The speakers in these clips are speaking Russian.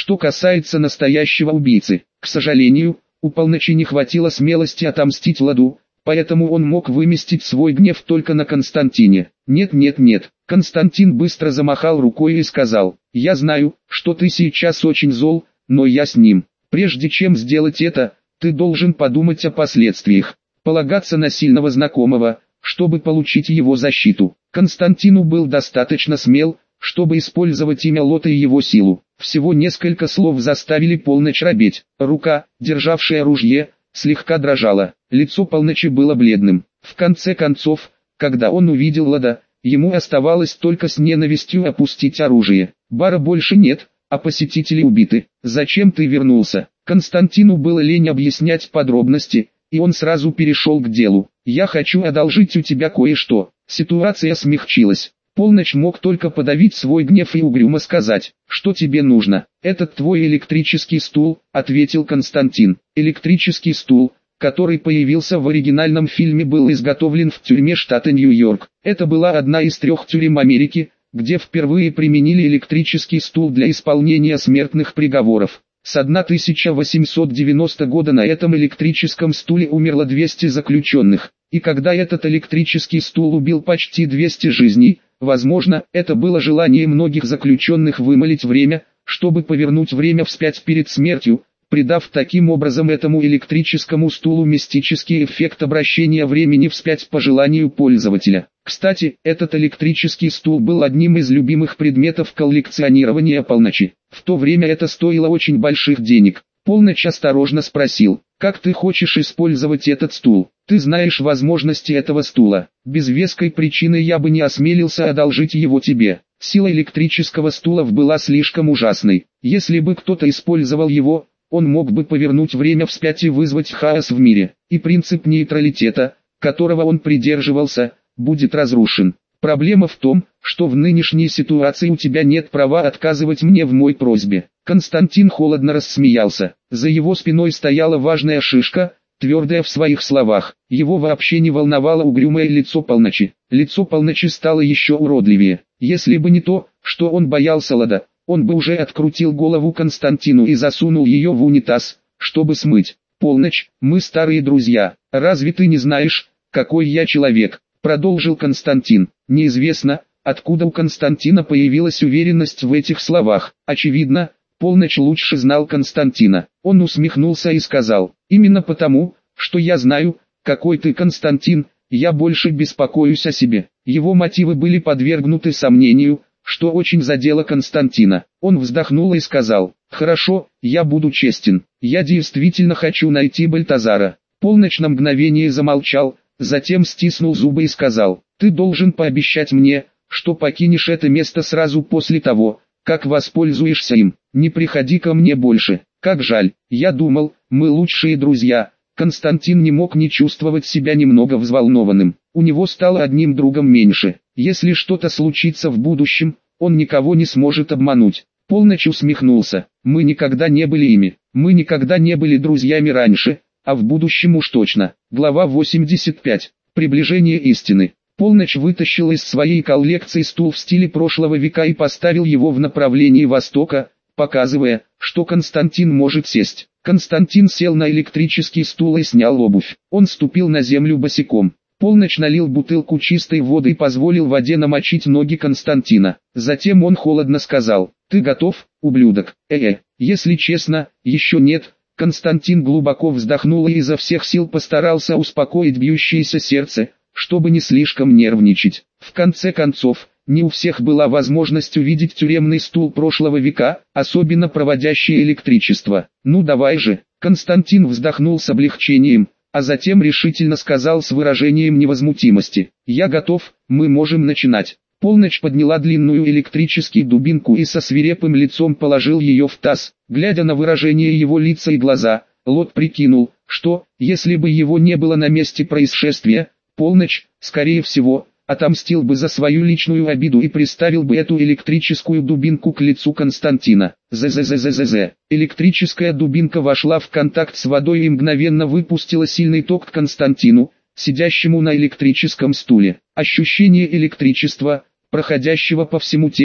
Что касается настоящего убийцы, к сожалению, у Полночи не хватило смелости отомстить Ладу, поэтому он мог выместить свой гнев только на Константине. Нет. Константин быстро замахал рукой и сказал: «Я знаю, что ты сейчас очень зол, но я с ним. Прежде чем сделать это, ты должен подумать о последствиях. Полагаться на сильного знакомого, чтобы получить его защиту». Константину был достаточно смел, чтобы использовать имя Лота и его силу. Всего несколько слов заставили Полночь робеть. Рука, державшая ружье, слегка дрожала. Лицо Полночи было бледным. В конце концов, когда он увидел Лада, ему оставалось только с ненавистью опустить оружие. «Бара больше нет, а посетители убиты. Зачем ты вернулся?» Константину было лень объяснять подробности, и он сразу перешел к делу. «Я хочу одолжить у тебя кое-что». Ситуация смягчилась. Полночь мог только подавить свой гнев и угрюмо сказать: «Что тебе нужно?» «Этот твой электрический стул», — ответил Константин. Электрический стул, который появился в оригинальном фильме, был изготовлен в тюрьме штата Нью-Йорк. Это была одна из 3 тюрем Америки, где впервые применили электрический стул для исполнения смертных приговоров. С 1890 года на этом электрическом стуле умерло 200 заключенных. И когда этот электрический стул убил почти 200 жизней, возможно, это было желание многих заключенных вымолить время, чтобы повернуть время вспять перед смертью, придав таким образом этому электрическому стулу мистический эффект обращения времени вспять по желанию пользователя. Кстати, этот электрический стул был одним из любимых предметов коллекционирования Полночи. В то время это стоило очень больших денег. Полночь осторожно спросил: «Как ты хочешь использовать этот стул? Ты знаешь возможности этого стула. Без веской причины я бы не осмелился одолжить его тебе». Сила электрического стула была слишком ужасной. Если бы кто-то использовал его, он мог бы повернуть время вспять и вызвать хаос в мире. И принцип нейтралитета, которого он придерживался, будет разрушен. Проблема в том, что в нынешней ситуации у тебя нет права отказывать мне в моей просьбе. Константин холодно рассмеялся. За его спиной стояла важная шишка, твердая в своих словах. Его вообще не волновало угрюмое лицо Полночи. Лицо Полночи стало еще уродливее. Если бы не то, что он боялся Лада, он бы уже открутил голову Константину и засунул ее в унитаз, чтобы смыть. «Полночь, мы старые друзья. Разве ты не знаешь, какой я человек?» Продолжил Константин. Неизвестно, откуда у Константина появилась уверенность в этих словах. Очевидно, Полночь лучше знал Константина. Он усмехнулся и сказал: «Именно потому, что я знаю, какой ты, Константин, я больше беспокоюсь о себе». Его мотивы были подвергнуты сомнению, что очень задело Константина. Он вздохнул и сказал: «Хорошо, я буду честен. Я действительно хочу найти Бальтазара». Полночь на мгновение замолчал, затем стиснул зубы и сказал: «Ты должен пообещать мне, что покинешь это место сразу после того, как воспользуешься им. Не приходи ко мне больше. Как жаль, я думал, мы лучшие друзья». Константин не мог не чувствовать себя немного взволнованным. У него стало одним другом меньше. Если что-то случится в будущем, он никого не сможет обмануть. Полночь усмехнулся. «Мы никогда не были ими. Мы никогда не были друзьями раньше, а в будущем уж точно». Глава 85. Приближение истины. Полночь вытащил из своей коллекции стул в стиле прошлого века и поставил его в направлении востока, показывая, что Константин может сесть. Константин сел на электрический стул и снял обувь. Он ступил на землю босиком. Полночь налил бутылку чистой воды и позволил воде намочить ноги Константина. Затем он холодно сказал: «Ты готов, ублюдок?» Если честно, еще нет». Константин глубоко вздохнул и изо всех сил постарался успокоить бьющееся сердце, чтобы не слишком нервничать. В конце концов, не у всех была возможность увидеть тюремный стул прошлого века, особенно проводящий электричество. «Ну давай же». Константин вздохнул с облегчением, а затем решительно сказал с выражением невозмутимости: «Я готов, мы можем начинать». Полночь подняла длинную электрическую дубинку и со свирепым лицом положил ее в таз. Глядя на выражение его лица и глаза, Лот прикинул, что, если бы его не было на месте происшествия, Полночь, скорее всего, отомстил бы за свою личную обиду и приставил бы эту электрическую дубинку к лицу Константина. Зззззз. Электрическая дубинка вошла в контакт с водой и мгновенно выпустила сильный ток к Константину, сидящему на электрическом стуле. Ощущение электричества, проходящего по всему телу,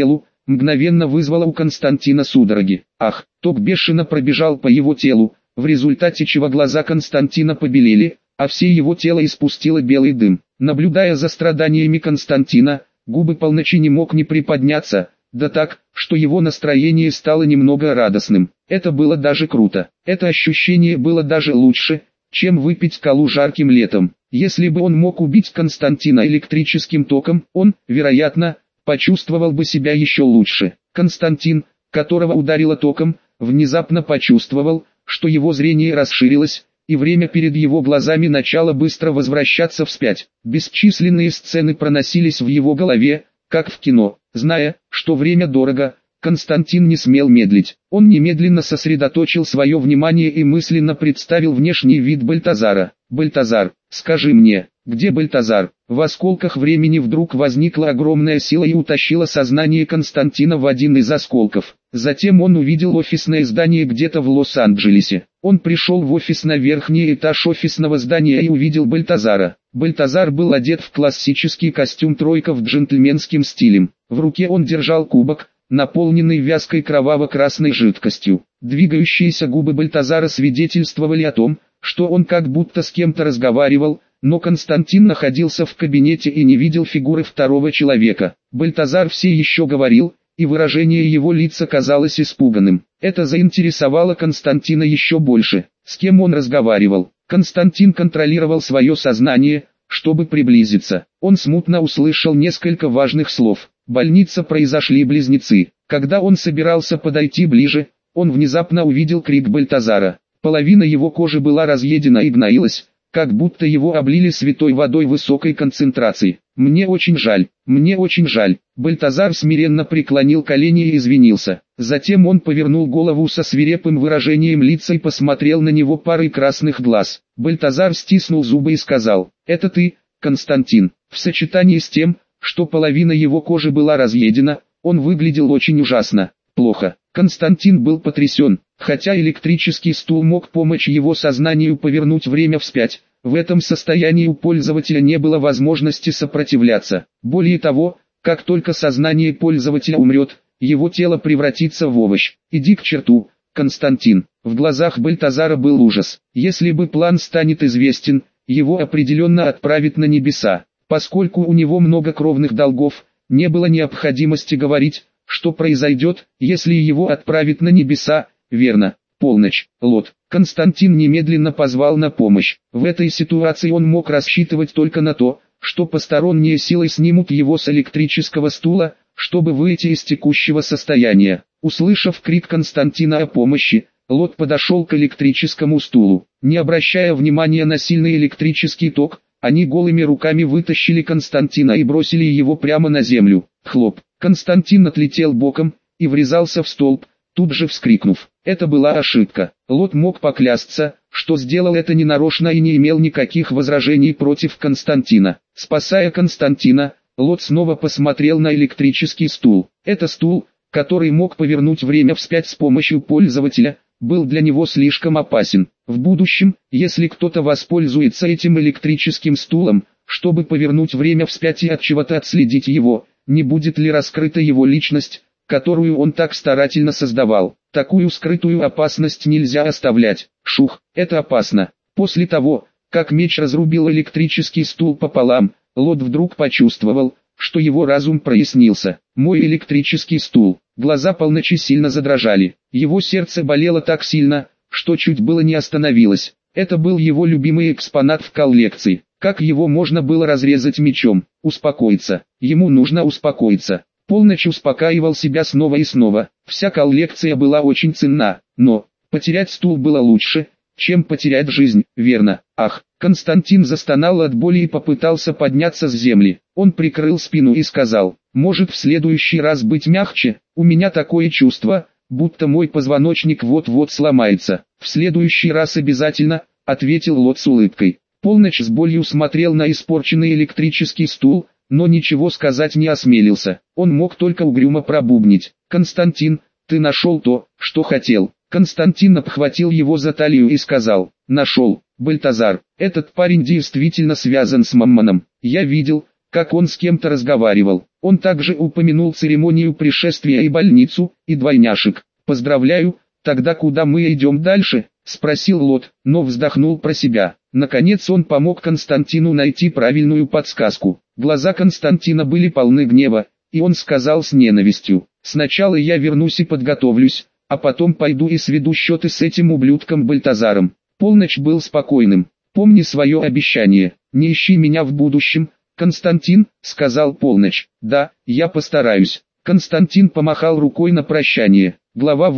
мгновенно вызвало у Константина судороги. Ах, ток бешено пробежал по его телу, в результате чего глаза Константина побелели, а все его тело испустило белый дым. Наблюдая за страданиями Константина, губы полночи не мог не приподняться, да так, что его настроение стало немного радостным. Это было даже круто. Это ощущение было даже лучше, чем выпить колу жарким летом. Если бы он мог убить Константина электрическим током, он, вероятно, почувствовал бы себя еще лучше. Константин, которого ударило током, внезапно почувствовал, что его зрение расширилось, и время перед его глазами начало быстро возвращаться вспять. Бесчисленные сцены проносились в его голове, как в кино. Зная, что время дорого, Константин не смел медлить. Он немедленно сосредоточил свое внимание и мысленно представил внешний вид Бальтазара. «Бальтазар, скажи мне, где Бальтазар?» В осколках времени вдруг возникла огромная сила и утащила сознание Константина в один из осколков. Затем он увидел офисное здание где-то в Лос-Анджелесе. Он пришел в офис на верхний этаж офисного здания и увидел Бальтазара. Бальтазар был одет в классический костюм тройка в джентльменским стилем. В руке он держал кубок, наполненный вязкой кроваво-красной жидкостью. Двигающиеся губы Бальтазара свидетельствовали о том, что он как будто с кем-то разговаривал, но Константин находился в кабинете и не видел фигуры второго человека. Бальтазар все еще говорил, и выражение его лица казалось испуганным. Это заинтересовало Константина еще больше. С кем он разговаривал? Константин контролировал свое сознание, чтобы приблизиться. Он смутно услышал несколько важных слов. Больница, произошли близнецы. Когда он собирался подойти ближе, он внезапно увидел крик Бальтазара. Половина его кожи была разъедена и гноилась, как будто его облили святой водой высокой концентрации. «Мне очень жаль, мне очень жаль». Бальтазар смиренно преклонил колени и извинился. Затем он повернул голову со свирепым выражением лица и посмотрел на него парой красных глаз. Бальтазар стиснул зубы и сказал: «Это ты, Константин». В сочетании с тем, что половина его кожи была разъедена, он выглядел очень ужасно, плохо. Константин был потрясен. Хотя электрический стул мог помочь его сознанию повернуть время вспять, в этом состоянии у пользователя не было возможности сопротивляться. Более того, как только сознание пользователя умрет, его тело превратится в овощ. «Иди к черту, Константин». В глазах Бальтазара был ужас. Если бы план станет известен, его определенно отправят на небеса. Поскольку у него много кровных долгов, не было необходимости говорить, что произойдет, если его отправят на небеса. Верно, полночь, Лот. Константин немедленно позвал на помощь. В этой ситуации он мог рассчитывать только на то, что посторонние силы снимут его с электрического стула, чтобы выйти из текущего состояния. Услышав крик Константина о помощи, Лот подошел к электрическому стулу. Не обращая внимания на сильный электрический ток, они голыми руками вытащили Константина и бросили его прямо на землю. Хлоп. Константин отлетел боком и врезался в столб, тут же вскрикнув. Это была ошибка. Лот мог поклясться, что сделал это ненарочно и не имел никаких возражений против Константина. Спасая Константина, Лот снова посмотрел на электрический стул. Это стул, который мог повернуть время вспять с помощью пользователя, был для него слишком опасен. В будущем, если кто-то воспользуется этим электрическим стулом, чтобы повернуть время вспять и от чего-то отследить его, не будет ли раскрыта его личность, которую он так старательно создавал. Такую скрытую опасность нельзя оставлять. Шух, это опасно. После того, как меч разрубил электрический стул пополам, Лот вдруг почувствовал, что его разум прояснился. Мой электрический стул. Глаза полночи сильно задрожали. Его сердце болело так сильно, что чуть было не остановилось. Это был его любимый экспонат в коллекции. Как его можно было разрезать мечом? Успокоиться. Ему нужно успокоиться. Полночь успокаивал себя снова и снова. Вся коллекция была очень ценна, но потерять стул было лучше, чем потерять жизнь, верно? Ах, Константин застонал от боли и попытался подняться с земли. Он прикрыл спину и сказал: «Может в следующий раз быть мягче? У меня такое чувство, будто мой позвоночник вот-вот сломается». «В следующий раз обязательно», — ответил Лот с улыбкой. Полночь с болью смотрел на испорченный электрический стул, но ничего сказать не осмелился. Он мог только угрюмо пробубнить: «Константин, ты нашел то, что хотел». Константин обхватил его за талию и сказал: «Нашел, Бальтазар, этот парень действительно связан с Маммоном. Я видел, как он с кем-то разговаривал. Он также упомянул церемонию пришествия и больницу, и двойняшек. «Поздравляю, тогда куда мы идем дальше?» – спросил Лот, но вздохнул про себя. Наконец он помог Константину найти правильную подсказку. Глаза Константина были полны гнева, и он сказал с ненавистью: «Сначала я вернусь и подготовлюсь, а потом пойду и сведу счеты с этим ублюдком Бальтазаром». Полночь был спокойным. «Помни свое обещание, не ищи меня в будущем, Константин», — сказал Полночь. «Да, я постараюсь». Константин помахал рукой на прощание. Глава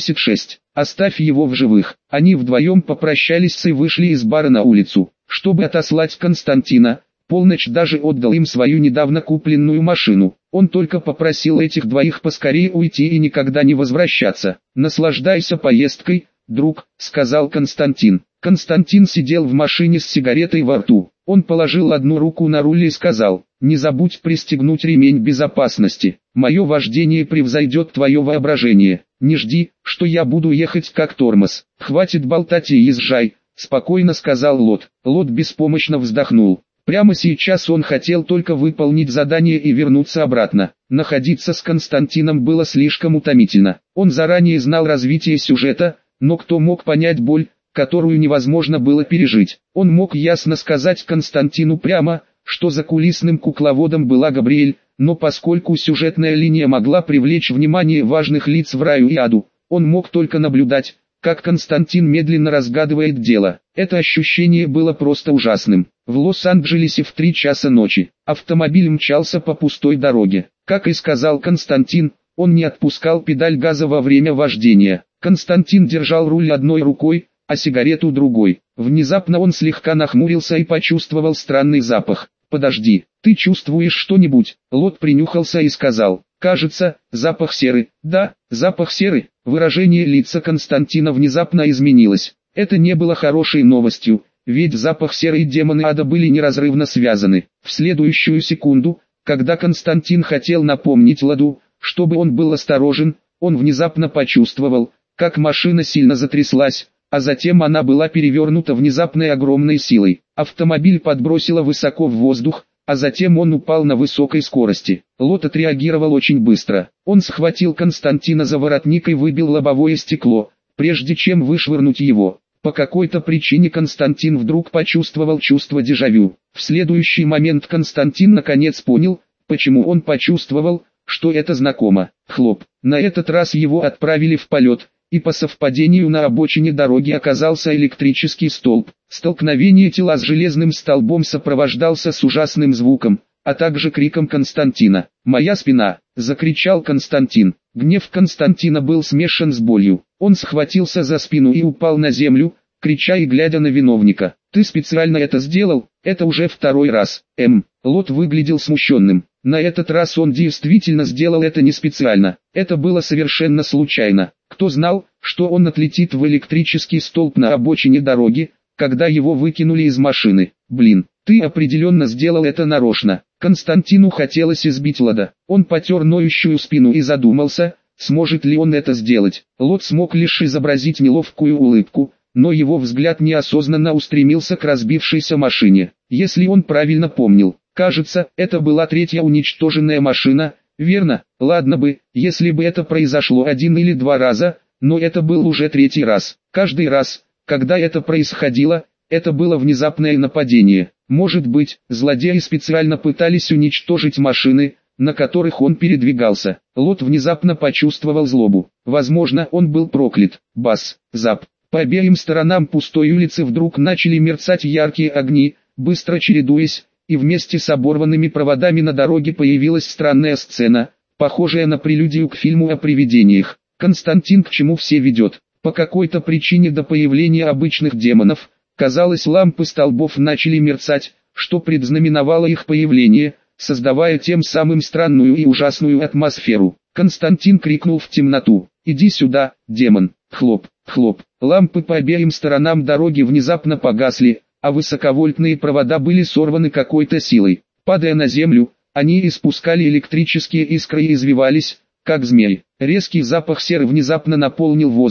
86. «Оставь его в живых». Они вдвоем попрощались и вышли из бара на улицу. Чтобы отослать Константина, Полночь даже отдал им свою недавно купленную машину. Он только попросил этих двоих поскорее уйти и никогда не возвращаться. «Наслаждайся поездкой, друг», — сказал Константин. Константин сидел в машине с сигаретой во рту. Он положил одну руку на руль и сказал: «Не забудь пристегнуть ремень безопасности. Мое вождение превзойдет твое воображение. Не жди, что я буду ехать как тормоз. Хватит болтать и езжай», — спокойно сказал Лот. Лот беспомощно вздохнул. Прямо сейчас он хотел только выполнить задание и вернуться обратно. Находиться с Константином было слишком утомительно. Он заранее знал развитие сюжета, но кто мог понять боль, которую невозможно было пережить? Он мог ясно сказать Константину прямо, что закулисным кукловодом была Габриэль, но поскольку сюжетная линия могла привлечь внимание важных лиц в раю и аду, он мог только наблюдать, как Константин медленно разгадывает дело. Это ощущение было просто ужасным. В Лос-Анджелесе в 3 часа ночи автомобиль мчался по пустой дороге. Как и сказал Константин, он не отпускал педаль газа во время вождения. Константин держал руль одной рукой, а сигарету другой. Внезапно он слегка нахмурился и почувствовал странный запах. «Подожди, ты чувствуешь что-нибудь?» Лот принюхался и сказал: «Кажется, запах серы». «Да, запах серы». Выражение лица Константина внезапно изменилось. Это не было хорошей новостью, ведь запах серы и демоны ада были неразрывно связаны. В следующую секунду, когда Константин хотел напомнить Ладу, чтобы он был осторожен, он внезапно почувствовал, как машина сильно затряслась, а затем она была перевернута внезапной огромной силой. Автомобиль подбросило высоко в воздух, а затем он упал на высокой скорости. Лот отреагировал очень быстро. Он схватил Константина за воротник и выбил лобовое стекло, прежде чем вышвырнуть его. По какой-то причине Константин вдруг почувствовал чувство дежавю. В следующий момент Константин наконец понял, почему он почувствовал, что это знакомо. Хлоп. На этот раз его отправили в полет, и по совпадению на обочине дороги оказался электрический столб. Столкновение тела с железным столбом сопровождался с ужасным звуком, а также криком Константина. «Моя спина!» – закричал Константин. Гнев Константина был смешан с болью. Он схватился за спину и упал на землю, крича и глядя на виновника. «Ты специально это сделал? Это уже 2-й раз». Лот выглядел смущенным. На этот раз он действительно сделал это не специально. Это было совершенно случайно. Кто знал, что он отлетит в электрический столб на обочине дороги, когда его выкинули из машины? «Блин, ты определенно сделал это нарочно». Константину хотелось избить Лода. Он потер ноющую спину и задумался, сможет ли он это сделать. Лот смог лишь изобразить неловкую улыбку, но его взгляд неосознанно устремился к разбившейся машине. Если он правильно помнил, кажется, это была 3-я уничтоженная машина, верно? Ладно бы, если бы это произошло 1 или 2 раза, но это был уже 3-й раз. Каждый раз, когда это происходило, это было внезапное нападение. Может быть, злодеи специально пытались уничтожить машины, на которых он передвигался. Лот внезапно почувствовал злобу. Возможно, он был проклят. Бас, зап. По обеим сторонам пустой улицы вдруг начали мерцать яркие огни, быстро чередуясь, и вместе с оборванными проводами на дороге появилась странная сцена, похожая на прелюдию к фильму о привидениях. Константин к чему все ведет. По какой-то причине до появления обычных демонов, казалось, лампы столбов начали мерцать, что предзнаменовало их появление, создавая тем самым странную и ужасную атмосферу. Константин крикнул в темноту: «Иди сюда, демон!» Хлоп, хлоп. Лампы по обеим сторонам дороги внезапно погасли, а высоковольтные провода были сорваны какой-то силой. Падая на землю, они испускали электрические искры и извивались, как змеи. Резкий запах серы внезапно наполнил воздух,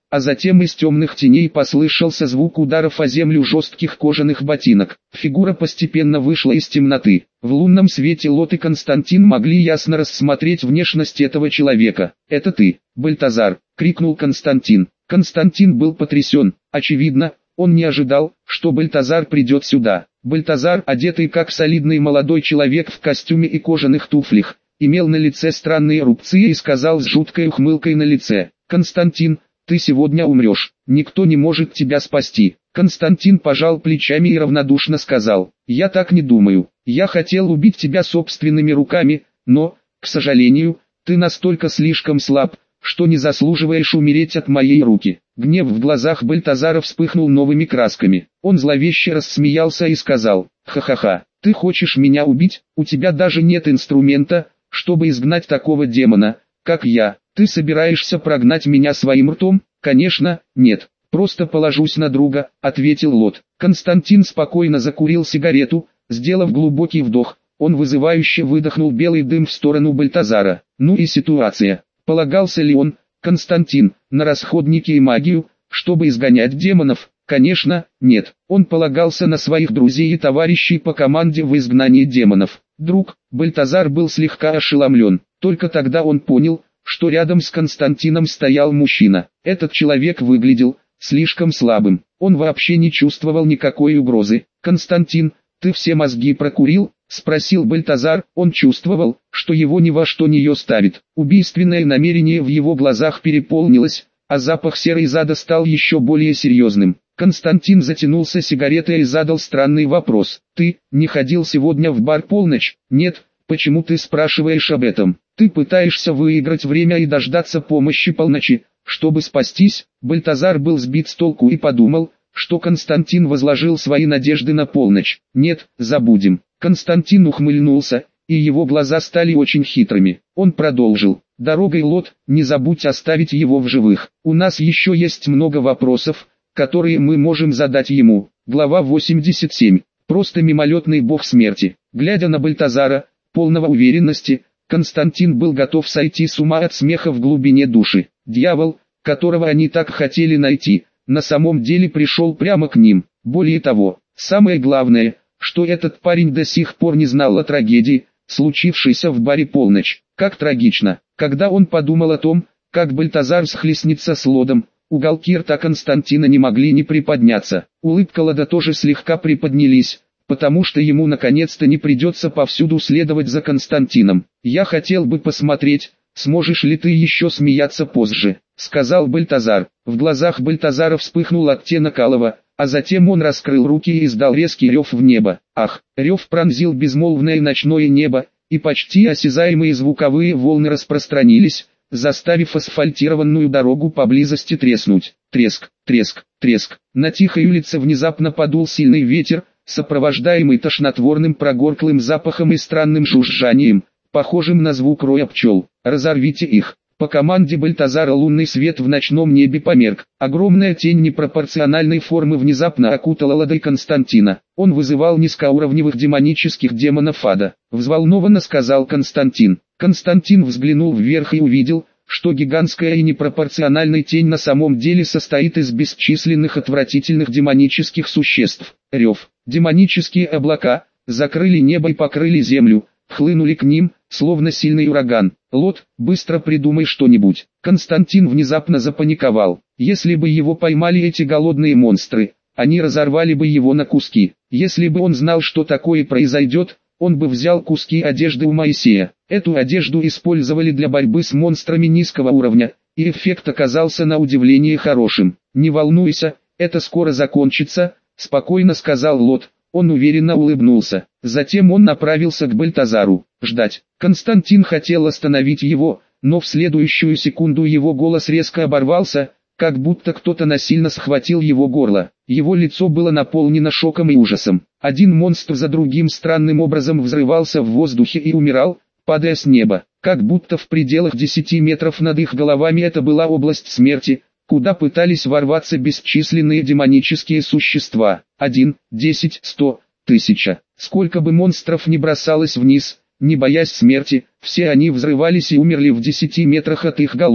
а затем из темных теней послышался звук ударов о землю жестких кожаных ботинок. Фигура постепенно вышла из темноты. В лунном свете Лот и Константин могли ясно рассмотреть внешность этого человека. «Это ты, Бальтазар!» — крикнул Константин. Константин был потрясен. Очевидно, он не ожидал, что Бальтазар придет сюда. Бальтазар, одетый как солидный молодой человек в костюме и кожаных туфлях, имел на лице странные рубцы и сказал с жуткой ухмылкой на лице: «Константин, ты сегодня умрешь, никто не может тебя спасти». Константин пожал плечами и равнодушно сказал: «Я так не думаю, я хотел убить тебя собственными руками, но, к сожалению, ты настолько слишком слаб, что не заслуживаешь умереть от моей руки». Гнев в глазах Бальтазара вспыхнул новыми красками. Он зловеще рассмеялся и сказал: «Ха-ха-ха, ты хочешь меня убить? У тебя даже нет инструмента, чтобы изгнать такого демона, как я. Ты собираешься прогнать меня своим ртом?» «Конечно, нет, просто положусь на друга», — ответил Лот. Константин спокойно закурил сигарету, сделав глубокий вдох. Он вызывающе выдохнул белый дым в сторону Бальтазара. Ну и ситуация. Полагался ли он, Константин, на расходники и магию, чтобы изгонять демонов? Конечно, нет. Он полагался на своих друзей и товарищей по команде в изгнании демонов. Друг, Бальтазар был слегка ошеломлен. Только тогда он понял, что рядом с Константином стоял мужчина. Этот человек выглядел слишком слабым. Он вообще не чувствовал никакой угрозы. «Константин, ты все мозги прокурил?» — спросил Бальтазар. Он чувствовал, что его ни во что не ставит. Убийственное намерение в его глазах переполнилось, а запах серой зада стал еще более серьезным. Константин затянулся сигаретой и задал странный вопрос: «Ты не ходил сегодня в бар полночь?» «Нет». «Почему ты спрашиваешь об этом? Ты пытаешься выиграть время и дождаться помощи полночи, чтобы спастись?» Бальтазар был сбит с толку и подумал, что Константин возложил свои надежды на полночь. «Нет, забудем». Константин ухмыльнулся, и его глаза стали очень хитрыми. Он продолжил: «Дорогой, Лот, не забудь оставить его в живых. У нас еще есть много вопросов, которые мы можем задать ему». Глава 87. Просто мимолетный бог смерти. Глядя на Бальтазара, полного уверенности, Константин был готов сойти с ума от смеха в глубине души. Дьявол, которого они так хотели найти, на самом деле пришел прямо к ним. Более того, самое главное, что этот парень до сих пор не знал о трагедии, случившейся в баре полночь. Как трагично. Когда он подумал о том, как Бальтазар схлестнется с Лодом, уголки рта Константина не могли не приподняться. Улыбка Лода тоже слегка приподнялись, потому что ему наконец-то не придется повсюду следовать за Константином. «Я хотел бы посмотреть, сможешь ли ты еще смеяться позже», — сказал Бальтазар. В глазах Бальтазара вспыхнул оттенок алого, а затем он раскрыл руки и издал резкий рев в небо. Ах! Рев пронзил безмолвное ночное небо, и почти осязаемые звуковые волны распространились, заставив асфальтированную дорогу поблизости треснуть. Треск, треск, треск. На тихой улице внезапно подул сильный ветер, сопровождаемый тошнотворным прогорклым запахом и странным жужжанием, похожим на звук роя пчел. «Разорвите их!» По команде Бальтазара лунный свет в ночном небе померк. Огромная тень непропорциональной формы внезапно окутала Лода Константина. Он вызывал низкоуровневых демонических демонов ада. Взволнованно сказал Константин. Константин взглянул вверх и увидел, что гигантская и непропорциональная тень на самом деле состоит из бесчисленных отвратительных демонических существ. Рев. Демонические облака закрыли небо и покрыли землю, хлынули к ним, словно сильный ураган. «Лот, быстро придумай что-нибудь». Константин внезапно запаниковал. Если бы его поймали эти голодные монстры, они разорвали бы его на куски. Если бы он знал, что такое произойдет, он бы взял куски одежды у Моисея. Эту одежду использовали для борьбы с монстрами низкого уровня, и эффект оказался на удивление хорошим. «Не волнуйся, это скоро закончится», — спокойно сказал Лот. Он уверенно улыбнулся. Затем он направился к Бальтазару. Ждать. Константин хотел остановить его, но в следующую секунду его голос резко оборвался, как будто кто-то насильно схватил его горло. Его лицо было наполнено шоком и ужасом. Один монстр за другим странным образом взрывался в воздухе и умирал, падая с неба. Как будто в пределах 10 метров над их головами это была область смерти, куда пытались ворваться бесчисленные демонические существа. 1, 10, 100, 1000. Сколько бы монстров ни бросалось вниз, не боясь смерти, все они взрывались и умерли в 10 метрах от их голов.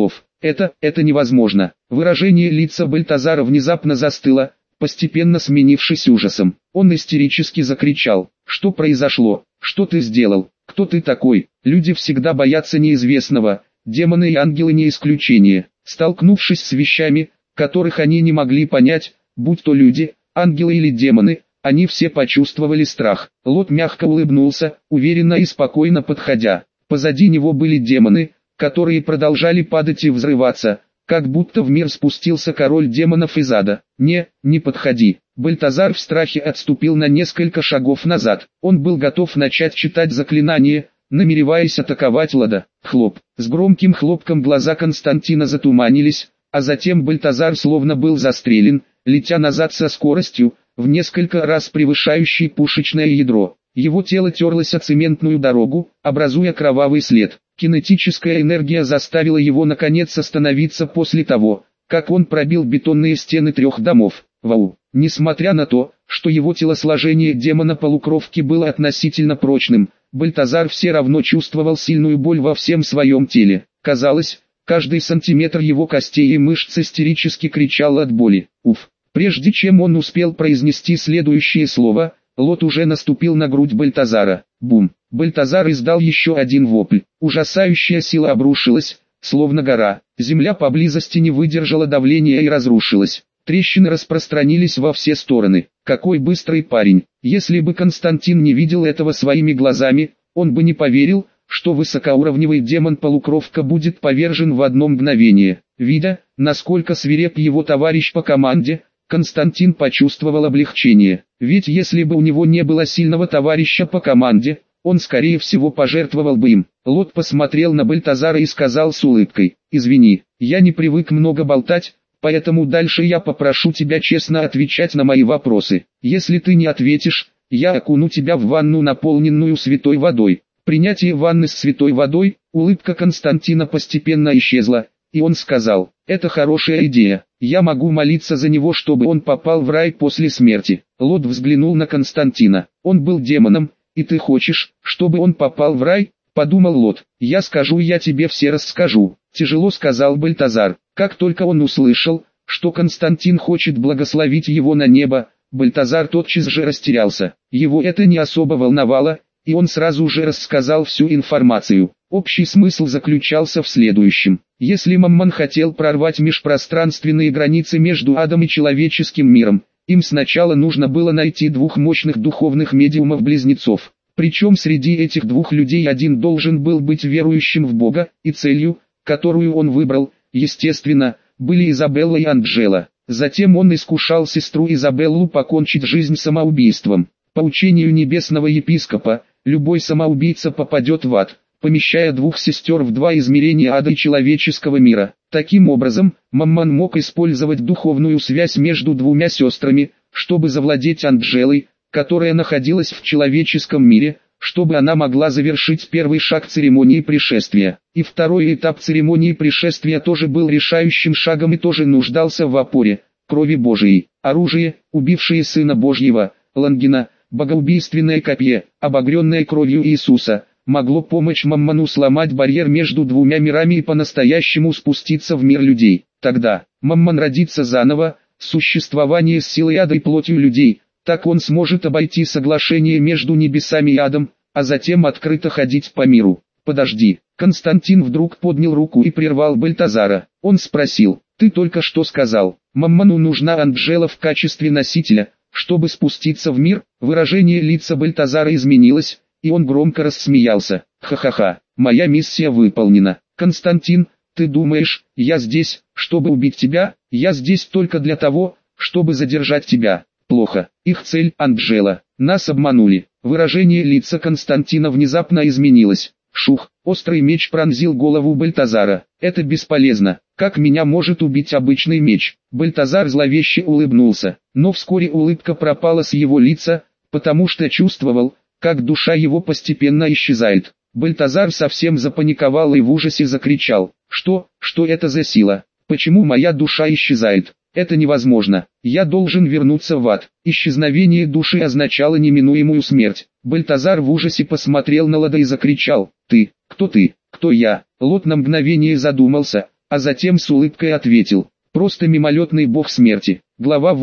Это невозможно. Выражение лица Бальтазара внезапно застыло, постепенно сменившись ужасом. Он истерически закричал: «Что произошло? Что ты сделал? Кто ты такой?» Люди всегда боятся неизвестного, демоны и ангелы не исключение. Столкнувшись с вещами, которых они не могли понять, будь то люди, ангелы или демоны, они все почувствовали страх. Лот мягко улыбнулся, уверенно и спокойно подходя. Позади него были демоны, которые продолжали падать и взрываться, как будто в мир спустился король демонов из ада. Не подходи». Бальтазар в страхе отступил на несколько шагов назад. Он был готов начать читать заклинание, намереваясь атаковать Лада. Хлоп. С громким хлопком глаза Константина затуманились, а затем Бальтазар словно был застрелен, летя назад со скоростью, в несколько раз превышающей пушечное ядро. Его тело терлось о цементную дорогу, образуя кровавый след. Кинетическая энергия заставила его наконец остановиться после того, как он пробил бетонные стены 3 домов. Вау! Несмотря на то, что его телосложение демона-полукровки было относительно прочным, Бальтазар все равно чувствовал сильную боль во всем своем теле. Казалось, каждый сантиметр его костей и мышц истерически кричал от боли. Уф! Прежде чем он успел произнести следующее слово, Лот уже наступил на грудь Бальтазара. Бум! Бальтазар издал еще один вопль. Ужасающая сила обрушилась, словно гора. Земля поблизости не выдержала давления и разрушилась. Трещины распространились во все стороны. Какой быстрый парень! Если бы Константин не видел этого своими глазами, он бы не поверил, что высокоуровневый демон-полукровка будет повержен в одно мгновение. Видя, насколько свиреп его товарищ по команде, Константин почувствовал облегчение. Ведь если бы у него не было сильного товарища по команде, он скорее всего пожертвовал бы им. Лот посмотрел на Бальтазара и сказал с улыбкой: «Извини, я не привык много болтать, поэтому дальше я попрошу тебя честно отвечать на мои вопросы. Если ты не ответишь, я окуну тебя в ванну, наполненную святой водой». Принятие ванны с святой водой, улыбка Константина постепенно исчезла, и он сказал: «Это хорошая идея, я могу молиться за него, чтобы он попал в рай после смерти». Лот взглянул на Константина. «Он был демоном, и ты хочешь, чтобы он попал в рай?» — подумал Лот. «Я тебе все расскажу», — тяжело сказал Бальтазар. Как только он услышал, что Константин хочет благословить его на небо, Бальтазар тотчас же растерялся. Его это не особо волновало, и он сразу же рассказал всю информацию. Общий смысл заключался в следующем. Если Маммон хотел прорвать межпространственные границы между адом и человеческим миром, им сначала нужно было найти 2 мощных духовных медиумов-близнецов. Причем среди этих 2 людей один должен был быть верующим в Бога, и целью, которую он выбрал, естественно, были Изабелла и Анджела. Затем он искушал сестру Изабеллу покончить жизнь самоубийством. По учению небесного епископа, любой самоубийца попадет в ад, помещая 2 сестер в 2 измерения ада и человеческого мира. Таким образом, Маммон мог использовать духовную связь между 2 сестрами, чтобы завладеть Анджелой, которая находилась в человеческом мире, чтобы она могла завершить первый шаг церемонии пришествия. И второй этап церемонии пришествия тоже был решающим шагом и тоже нуждался в опоре, крови Божией. Оружие, убившее Сына Божьего, Лангина, богоубийственное копье, обогренное кровью Иисуса, могло помочь Маммону сломать барьер между 2 мирами и по-настоящему спуститься в мир людей. Тогда Маммон родится заново, существование с силой ада и плотью людей. Так он сможет обойти соглашение между небесами и адом, а затем открыто ходить по миру. «Подожди». Константин вдруг поднял руку и прервал Бальтазара. Он спросил: «Ты только что сказал, Маммону нужна Анджела в качестве носителя, чтобы спуститься в мир?» Выражение лица Бальтазара изменилось, и он громко рассмеялся. «Ха-ха-ха, моя миссия выполнена. Константин, ты думаешь, я здесь, чтобы убить тебя? Я здесь только для того, чтобы задержать тебя. Плохо. Их цель — Анджела. Нас обманули». Выражение лица Константина внезапно изменилось. Шух, острый меч пронзил голову Бальтазара. «Это бесполезно. Как меня может убить обычный меч?» Бальтазар зловеще улыбнулся, но вскоре улыбка пропала с его лица, потому что чувствовал, как душа его постепенно исчезает. Бальтазар совсем запаниковал и в ужасе закричал: Что это за сила? Почему моя душа исчезает? Это невозможно. Я должен вернуться в ад». Исчезновение души означало неминуемую смерть. Бальтазар в ужасе посмотрел на Лода и закричал: «Ты? Кто ты? Кто я?» Лот на мгновение задумался, а затем с улыбкой ответил: «Просто мимолетный бог смерти». Глава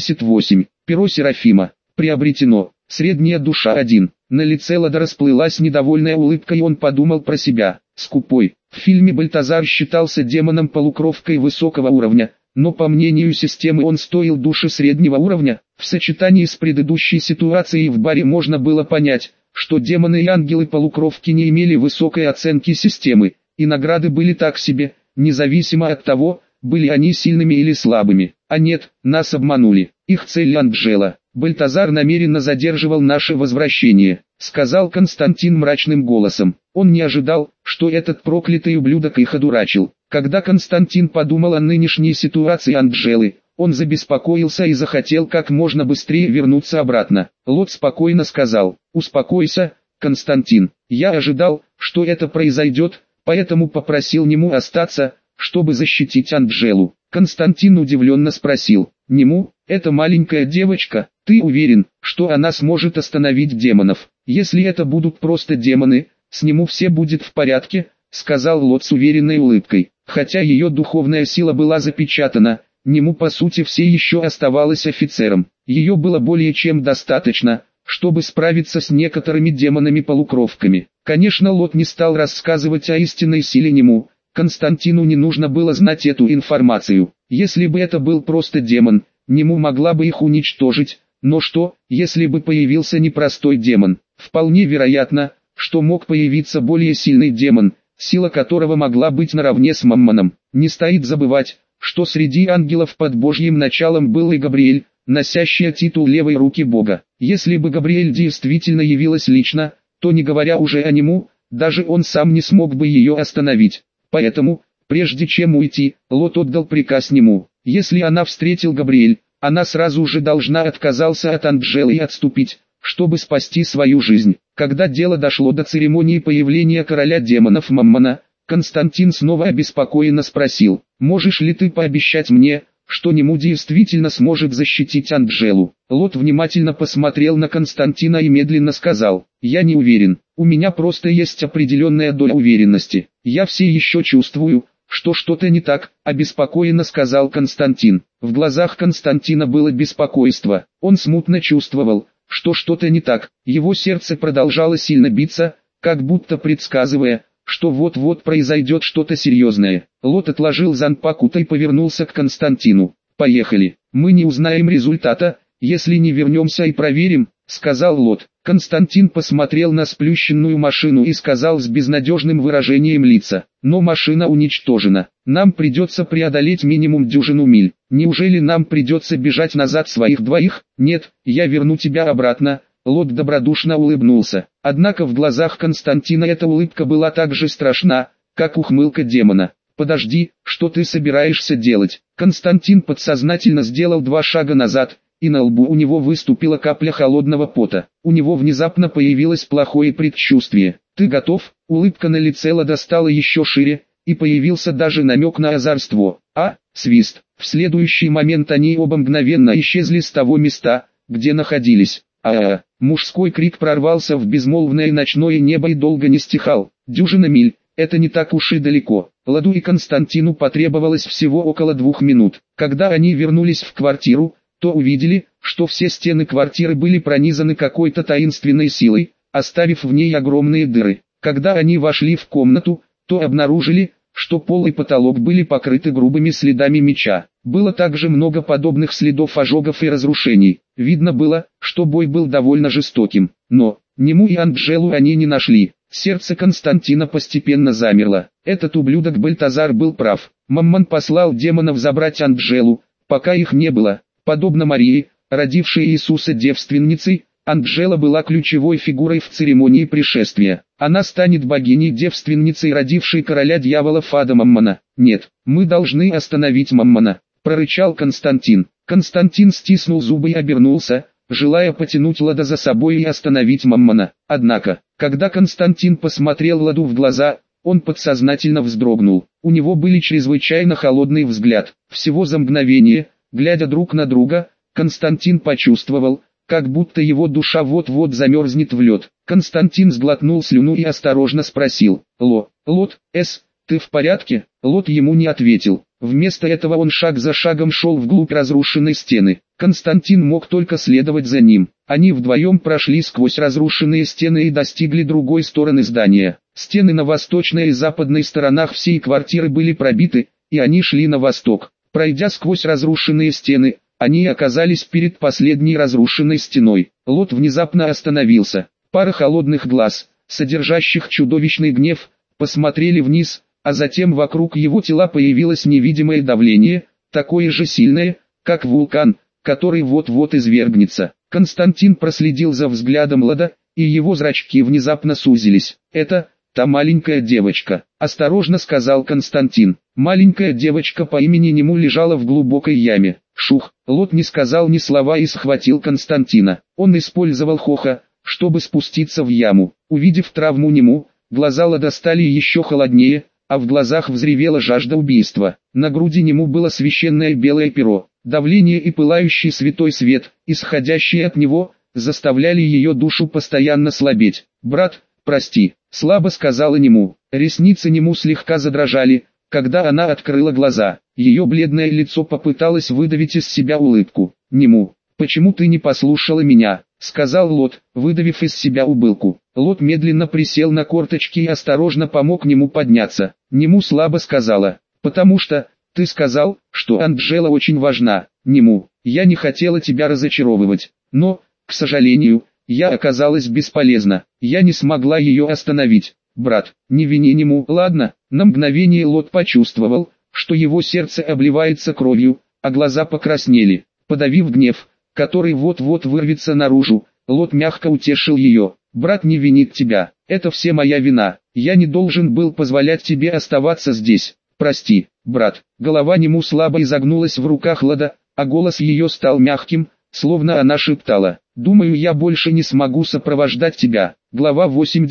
88. Перо Серафима. Приобретено. Средняя душа 1. На лице Лада расплылась недовольная улыбка, и он подумал про себя: скупой. В фильме Бальтазар считался демоном-полукровкой высокого уровня, но по мнению системы он стоил души среднего уровня. В сочетании с предыдущей ситуацией в баре можно было понять, что демоны и ангелы-полукровки не имели высокой оценки системы, и награды были так себе, независимо от того, были они сильными или слабыми. А нет, нас обманули. Их цель Анджела. «Бальтазар намеренно задерживал наше возвращение», — сказал Константин мрачным голосом. Он не ожидал, что этот проклятый ублюдок их одурачил. Когда Константин подумал о нынешней ситуации Анджелы, он забеспокоился и захотел как можно быстрее вернуться обратно. Лот спокойно сказал: «Успокойся, Константин. Я ожидал, что это произойдет, поэтому попросил Нему остаться, чтобы защитить Анджелу». Константин удивленно спросил: «Нему, эта маленькая девочка, ты уверен, что она сможет остановить демонов? Если это будут просто демоны, с Нему все будет в порядке», — сказал Лот с уверенной улыбкой. Хотя ее духовная сила была запечатана, Нему по сути все еще оставалась офицером. Ее было более чем достаточно, чтобы справиться с некоторыми демонами-полукровками. Конечно, Лот не стал рассказывать о истинной силе Нему. Константину не нужно было знать эту информацию. Если бы это был просто демон, Нему могла бы их уничтожить. Но что, если бы появился непростой демон? Вполне вероятно, что мог появиться более сильный демон, сила которого могла быть наравне с Маммоном. Не стоит забывать, что среди ангелов под Божьим началом был и Габриэль, носящая титул левой руки Бога. Если бы Габриэль действительно явилась лично, то не говоря уже о Нему, даже он сам не смог бы ее остановить. Поэтому, прежде чем уйти, Лот отдал приказ Нему. Если она встретил Габриэль, она сразу же должна отказаться от Анджелы и отступить, чтобы спасти свою жизнь. Когда дело дошло до церемонии появления короля демонов Маммона, Константин снова обеспокоенно спросил: «Можешь ли ты пообещать мне, что Нему действительно сможет защитить Анджелу?» Лот внимательно посмотрел на Константина и медленно сказал: «Я не уверен, у меня просто есть определенная доля уверенности. Я все еще чувствую, что что-то не так», — обеспокоенно сказал Константин. В глазах Константина было беспокойство. Он смутно чувствовал, что что-то не так. Его сердце продолжало сильно биться, как будто предсказывая, что вот-вот произойдет что-то серьезное. Лот отложил Занпакута и повернулся к Константину. «Поехали. Мы не узнаем результата, если не вернемся и проверим», — сказал Лот. Константин посмотрел на сплющенную машину и сказал с безнадежным выражением лица: «Но машина уничтожена. Нам придется преодолеть минимум дюжину миль. Неужели нам придется бежать назад своих двоих?» «Нет, я верну тебя обратно». Лот добродушно улыбнулся. Однако в глазах Константина эта улыбка была так же страшна, как ухмылка демона. «Подожди, что ты собираешься делать?» Константин подсознательно сделал 2 шага назад, и на лбу у него выступила капля холодного пота. У него внезапно появилось плохое предчувствие. «Ты готов?» Улыбка на лице Лада стала еще шире, и появился даже намек на озорство. Свист. В следующий момент они оба мгновенно исчезли с того места, где находились. Мужской крик прорвался в безмолвное ночное небо и долго не стихал. Дюжина миль, это не так уж и далеко. Ладу и Константину потребовалось всего около 2 минут. Когда они вернулись в квартиру, то увидели, что все стены квартиры были пронизаны какой-то таинственной силой, оставив в ней огромные дыры. Когда они вошли в комнату, то обнаружили, что пол и потолок были покрыты грубыми следами меча. Было также много подобных следов ожогов и разрушений. Видно было, что бой был довольно жестоким. Но Нему и Анджелу они не нашли. Сердце Константина постепенно замерло. Этот ублюдок Бальтазар был прав. Маммон послал демонов забрать Анджелу, пока их не было. Подобно Марии, родившей Иисуса девственницей, Анджела была ключевой фигурой в церемонии пришествия. Она станет богиней-девственницей, родившей короля дьяволов Ада Маммона. «Нет, мы должны остановить Маммона», — прорычал Константин. Константин стиснул зубы и обернулся, желая потянуть Лада за собой и остановить Маммона. Однако, когда Константин посмотрел Ладу в глаза, он подсознательно вздрогнул. У него был чрезвычайно холодный взгляд. Всего за мгновение, глядя друг на друга, Константин почувствовал, как будто его душа вот-вот замерзнет в лед. Константин сглотнул слюну и осторожно спросил: «Лот, «Ты в порядке?» Лот ему не ответил. Вместо этого он шаг за шагом шел вглубь разрушенной стены. Константин мог только следовать за ним. Они вдвоем прошли сквозь разрушенные стены и достигли другой стороны здания. Стены на восточной и западной сторонах всей квартиры были пробиты, и они шли на восток. Пройдя сквозь разрушенные стены, они оказались перед последней разрушенной стеной. Лот внезапно остановился. Пара холодных глаз, содержащих чудовищный гнев, посмотрели вниз, а затем вокруг его тела появилось невидимое давление, такое же сильное, как вулкан, который вот-вот извергнется. Константин проследил за взглядом Лода, и его зрачки внезапно сузились. «Это та маленькая девочка», — осторожно сказал Константин. Маленькая девочка по имени Нему лежала в глубокой яме. Шух! Лот не сказал ни слова и схватил Константина. Он использовал Хоха, чтобы спуститься в яму. Увидев травму Нему, глаза Лода стали еще холоднее, а в глазах взревела жажда убийства. На груди Нему было священное белое перо. Давление и пылающий святой свет, исходящий от него, заставляли ее душу постоянно слабеть. «Брат, прости», — слабо сказала Нему. Ресницы Нему слегка задрожали, когда она открыла глаза. Ее бледное лицо попыталось выдавить из себя улыбку. «Нему, почему ты не послушала меня?» — сказал Лот, выдавив из себя улыбку. Лот медленно присел на корточки и осторожно помог Нему подняться. Нему слабо сказала: «Потому что ты сказал, что Анджела очень важна. Нему, я не хотела тебя разочаровывать, но, к сожалению, я оказалась бесполезна. Я не смогла ее остановить. Брат, не вини Нему». «Ладно». На мгновение Лот почувствовал, что его сердце обливается кровью, а глаза покраснели. Подавив гнев, который вот-вот вырвется наружу, Лот мягко утешил ее. «Брат не винит тебя, это все моя вина, я не должен был позволять тебе оставаться здесь. Прости, брат». Голова Нему слабо изогнулась в руках Лода, а голос ее стал мягким, словно она шептала: «Думаю, я больше не смогу сопровождать тебя». Глава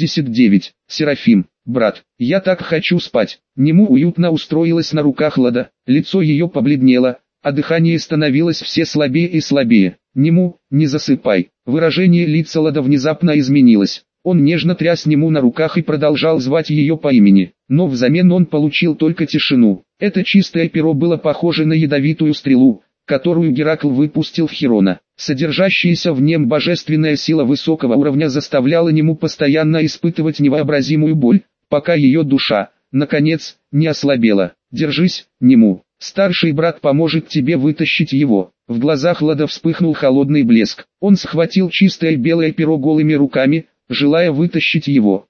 89. Серафим. «Брат, я так хочу спать». Нему уютно устроилась на руках Лода, лицо ее побледнело, а дыхание становилось все слабее и слабее. «Нему, не засыпай». Выражение лица Лода внезапно изменилось. Он нежно тряс Нему на руках и продолжал звать ее по имени, но взамен он получил только тишину. Это чистое перо было похоже на ядовитую стрелу, которую Геракл выпустил в Хирона. Содержащаяся в нем божественная сила высокого уровня заставляла Нему постоянно испытывать невообразимую боль, пока ее душа, наконец, не ослабела. «Держись, Нему, старший брат поможет тебе вытащить его». В глазах Лода вспыхнул холодный блеск. Он схватил чистое белое перо голыми руками, желая вытащить его.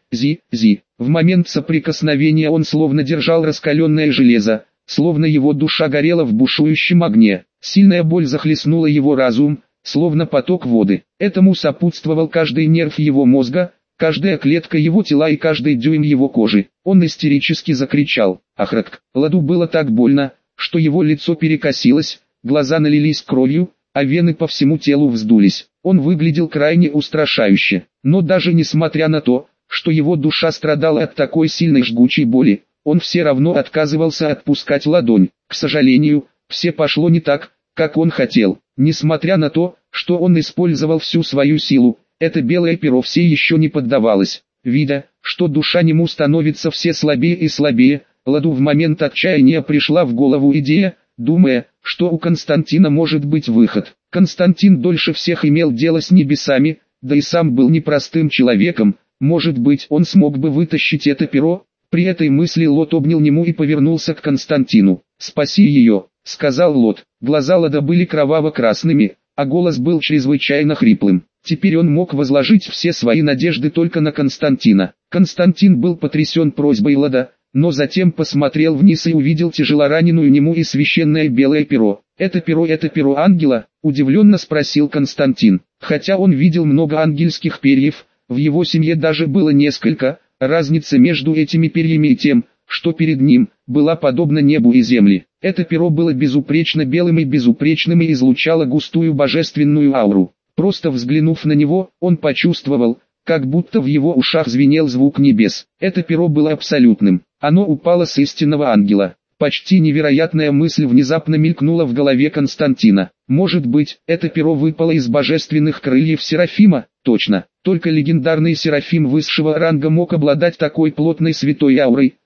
Зи. В момент соприкосновения он словно держал раскаленное железо, словно его душа горела в бушующем огне. Сильная боль захлестнула его разум, словно поток воды. Этому сопутствовал каждый нерв его мозга, каждая клетка его тела и каждый дюйм его кожи. Он истерически закричал: «Ахрак!». Ладу было так больно, что его лицо перекосилось, глаза налились кровью, а вены по всему телу вздулись. Он выглядел крайне устрашающе, но даже несмотря на то, что его душа страдала от такой сильной жгучей боли, он все равно отказывался отпускать ладонь. К сожалению, все пошло не так, как он хотел. Несмотря на то, что он использовал всю свою силу, это белое перо все еще не поддавалось. Видя, что душа Нему становится все слабее и слабее, Ладу в момент отчаяния пришла в голову идея, думая, что у Константина может быть выход. Константин дольше всех имел дело с небесами, да и сам был непростым человеком, может быть он смог бы вытащить это перо. При этой мысли Лот обнял Нему и повернулся к Константину. «Спаси ее», — сказал Лот. Глаза Лода были кроваво-красными, а голос был чрезвычайно хриплым. Теперь он мог возложить все свои надежды только на Константина. Константин был потрясен просьбой Лода, но затем посмотрел вниз и увидел тяжелораненую Нему и священное белое перо. Это перо ангела?» — удивленно спросил Константин. Хотя он видел много ангельских перьев, в его семье даже было несколько, разница между этими перьями и тем, что перед ним, была подобна небу и земле. Это перо было безупречно белым и безупречным и излучало густую божественную ауру. Просто взглянув на него, он почувствовал, как будто в его ушах звенел звук небес. Это перо было абсолютным. Оно упало с истинного ангела. Почти невероятная мысль внезапно мелькнула в голове Константина. Может быть, это перо выпало из божественных крыльев Серафима? Точно. Только легендарный Серафим высшего ранга мог обладать такой плотной святой аурой,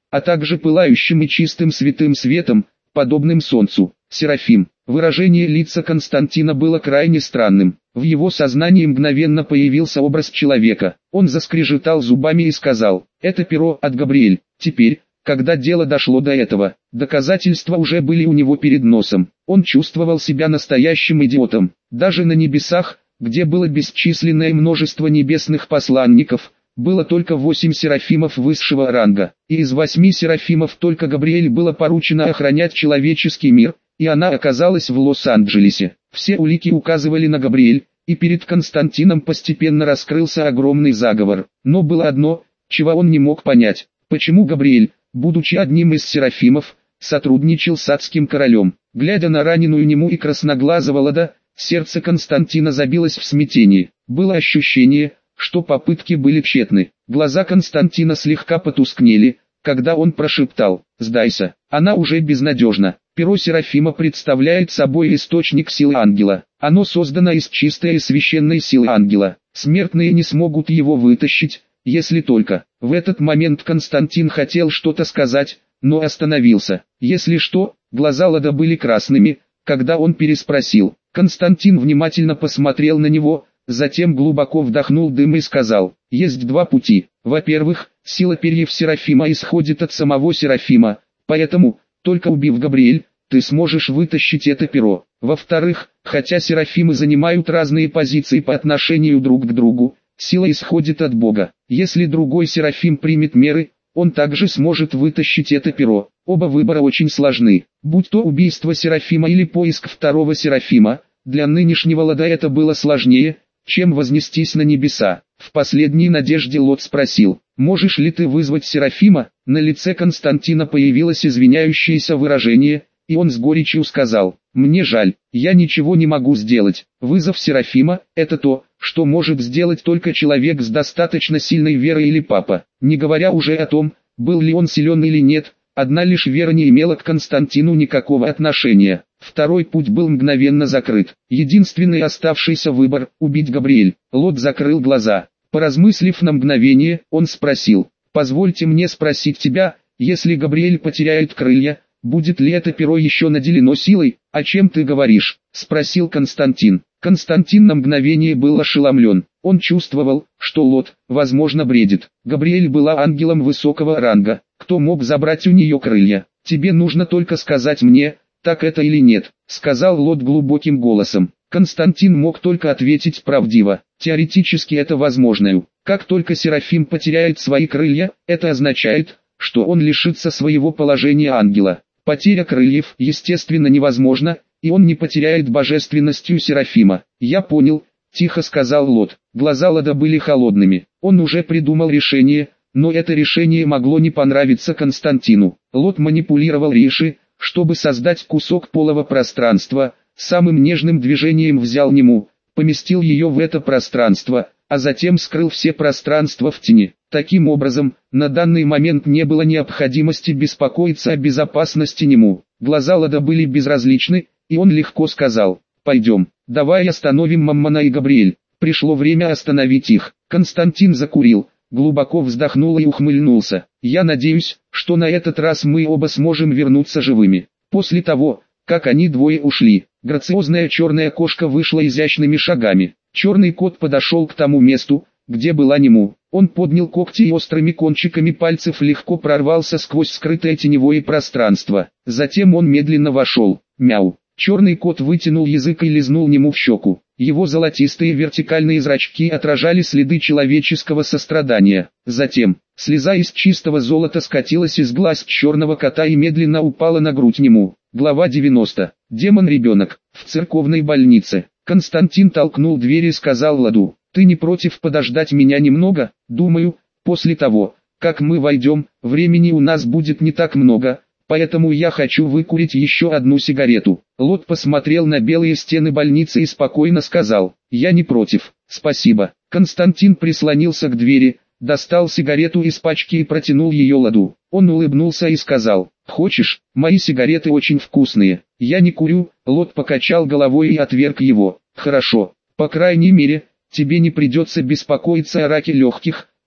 а также пылающим и чистым святым светом, подобным солнцу. Серафим. Выражение лица Константина было крайне странным. В его сознании мгновенно появился образ человека. Он заскрежетал зубами и сказал: «Это перо от Габриэль». Теперь, когда дело дошло до этого, доказательства уже были у него перед носом. Он чувствовал себя настоящим идиотом. Даже на небесах, где было бесчисленное множество небесных посланников, было только 8 серафимов высшего ранга, и из 8 серафимов только Габриэль было поручено охранять человеческий мир, и она оказалась в Лос-Анджелесе. Все улики указывали на Габриэль, и перед Константином постепенно раскрылся огромный заговор. Но было одно, чего он не мог понять: почему Габриэль, будучи одним из серафимов, сотрудничал с адским королем. Глядя на раненую нему и красноглазого Лада, сердце Константина забилось в смятении. Было ощущение, что попытки были тщетны. Глаза Константина слегка потускнели, когда он прошептал: «Сдайся, она уже безнадежна». Перо Серафима представляет собой источник силы ангела. Оно создано из чистой и священной силы ангела. Смертные не смогут его вытащить, если только. В этот момент Константин хотел что-то сказать, но остановился. Если что, глаза Лада были красными, когда он переспросил. Константин внимательно посмотрел на него, затем глубоко вдохнул дым и сказал: «Есть два пути. Во-первых, сила перьев Серафима исходит от самого Серафима, поэтому, только убив Габриэль, ты сможешь вытащить это перо. Во-вторых, хотя Серафимы занимают разные позиции по отношению друг к другу, сила исходит от Бога. Если другой Серафим примет меры, он также сможет вытащить это перо. Оба выбора очень сложны. Будь то убийство Серафима или поиск второго Серафима, для нынешнего Лада это было сложнее, чем вознестись на небеса». В последней надежде Лот спросил: «Можешь ли ты вызвать Серафима?» На лице Константина появилось извиняющееся выражение, и он с горечью сказал: «Мне жаль, я ничего не могу сделать. Вызов Серафима – это то, что может сделать только человек с достаточно сильной верой или папа. Не говоря уже о том, был ли он силен или нет, одна лишь вера не имела к Константину никакого отношения. Второй путь был мгновенно закрыт. Единственный оставшийся выбор – убить Габриэль». Лот закрыл глаза. Поразмыслив на мгновение, он спросил: «Позвольте мне спросить тебя, если Габриэль потеряет крылья, будет ли это перо еще наделено силой?» «О чем ты говоришь?» – спросил Константин. Константин на мгновение был ошеломлен. Он чувствовал, что Лот, возможно, бредит. Габриэль была ангелом высокого ранга. Кто мог забрать у нее крылья? «Тебе нужно только сказать мне, так это или нет», — сказал Лот глубоким голосом. Константин мог только ответить правдиво. Теоретически это возможно. Как только Серафим потеряет свои крылья, это означает, что он лишится своего положения ангела. Потеря крыльев, естественно, невозможна, и он не потеряет божественностью Серафима. «Я понял», — тихо сказал Лот. Глаза Лода были холодными. Он уже придумал решение, но это решение могло не понравиться Константину. Лот манипулировал Риши, чтобы создать кусок полого пространства, самым нежным движением взял Ниму, поместил ее в это пространство, а затем скрыл все пространства в тени. Таким образом, на данный момент не было необходимости беспокоиться о безопасности Ниму. Глаза Лода были безразличны, и он легко сказал: «Пойдем, давай остановим Маммона и Габриэль». Пришло время остановить их. Константин закурил, глубоко вздохнул и ухмыльнулся. «Я надеюсь, что на этот раз мы оба сможем вернуться живыми». После того, как они двое ушли, грациозная черная кошка вышла изящными шагами. Черный кот подошел к тому месту, где была Ниму. Он поднял когти и острыми кончиками пальцев легко прорвался сквозь скрытое теневое пространство. Затем он медленно вошел. Мяу. Черный кот вытянул язык и лизнул Ниму в щеку. Его золотистые вертикальные зрачки отражали следы человеческого сострадания. Затем, слеза из чистого золота скатилась из глаз черного кота и медленно упала на грудь Ниму. Глава 90. Демон-ребенок. В церковной больнице. Константин толкнул дверь и сказал Ладу: «Ты не против подождать меня немного? Думаю, после того, как мы войдем, времени у нас будет не так много, поэтому я хочу выкурить еще одну сигарету». Лот посмотрел на белые стены больницы и спокойно сказал: «Я не против, спасибо». Константин прислонился к двери, достал сигарету из пачки и протянул ее Ладу. Он улыбнулся и сказал: «Хочешь, мои сигареты очень вкусные». «Я не курю», Лот покачал головой и отверг его. «Хорошо, по крайней мере, тебе не придется беспокоиться о раке легких,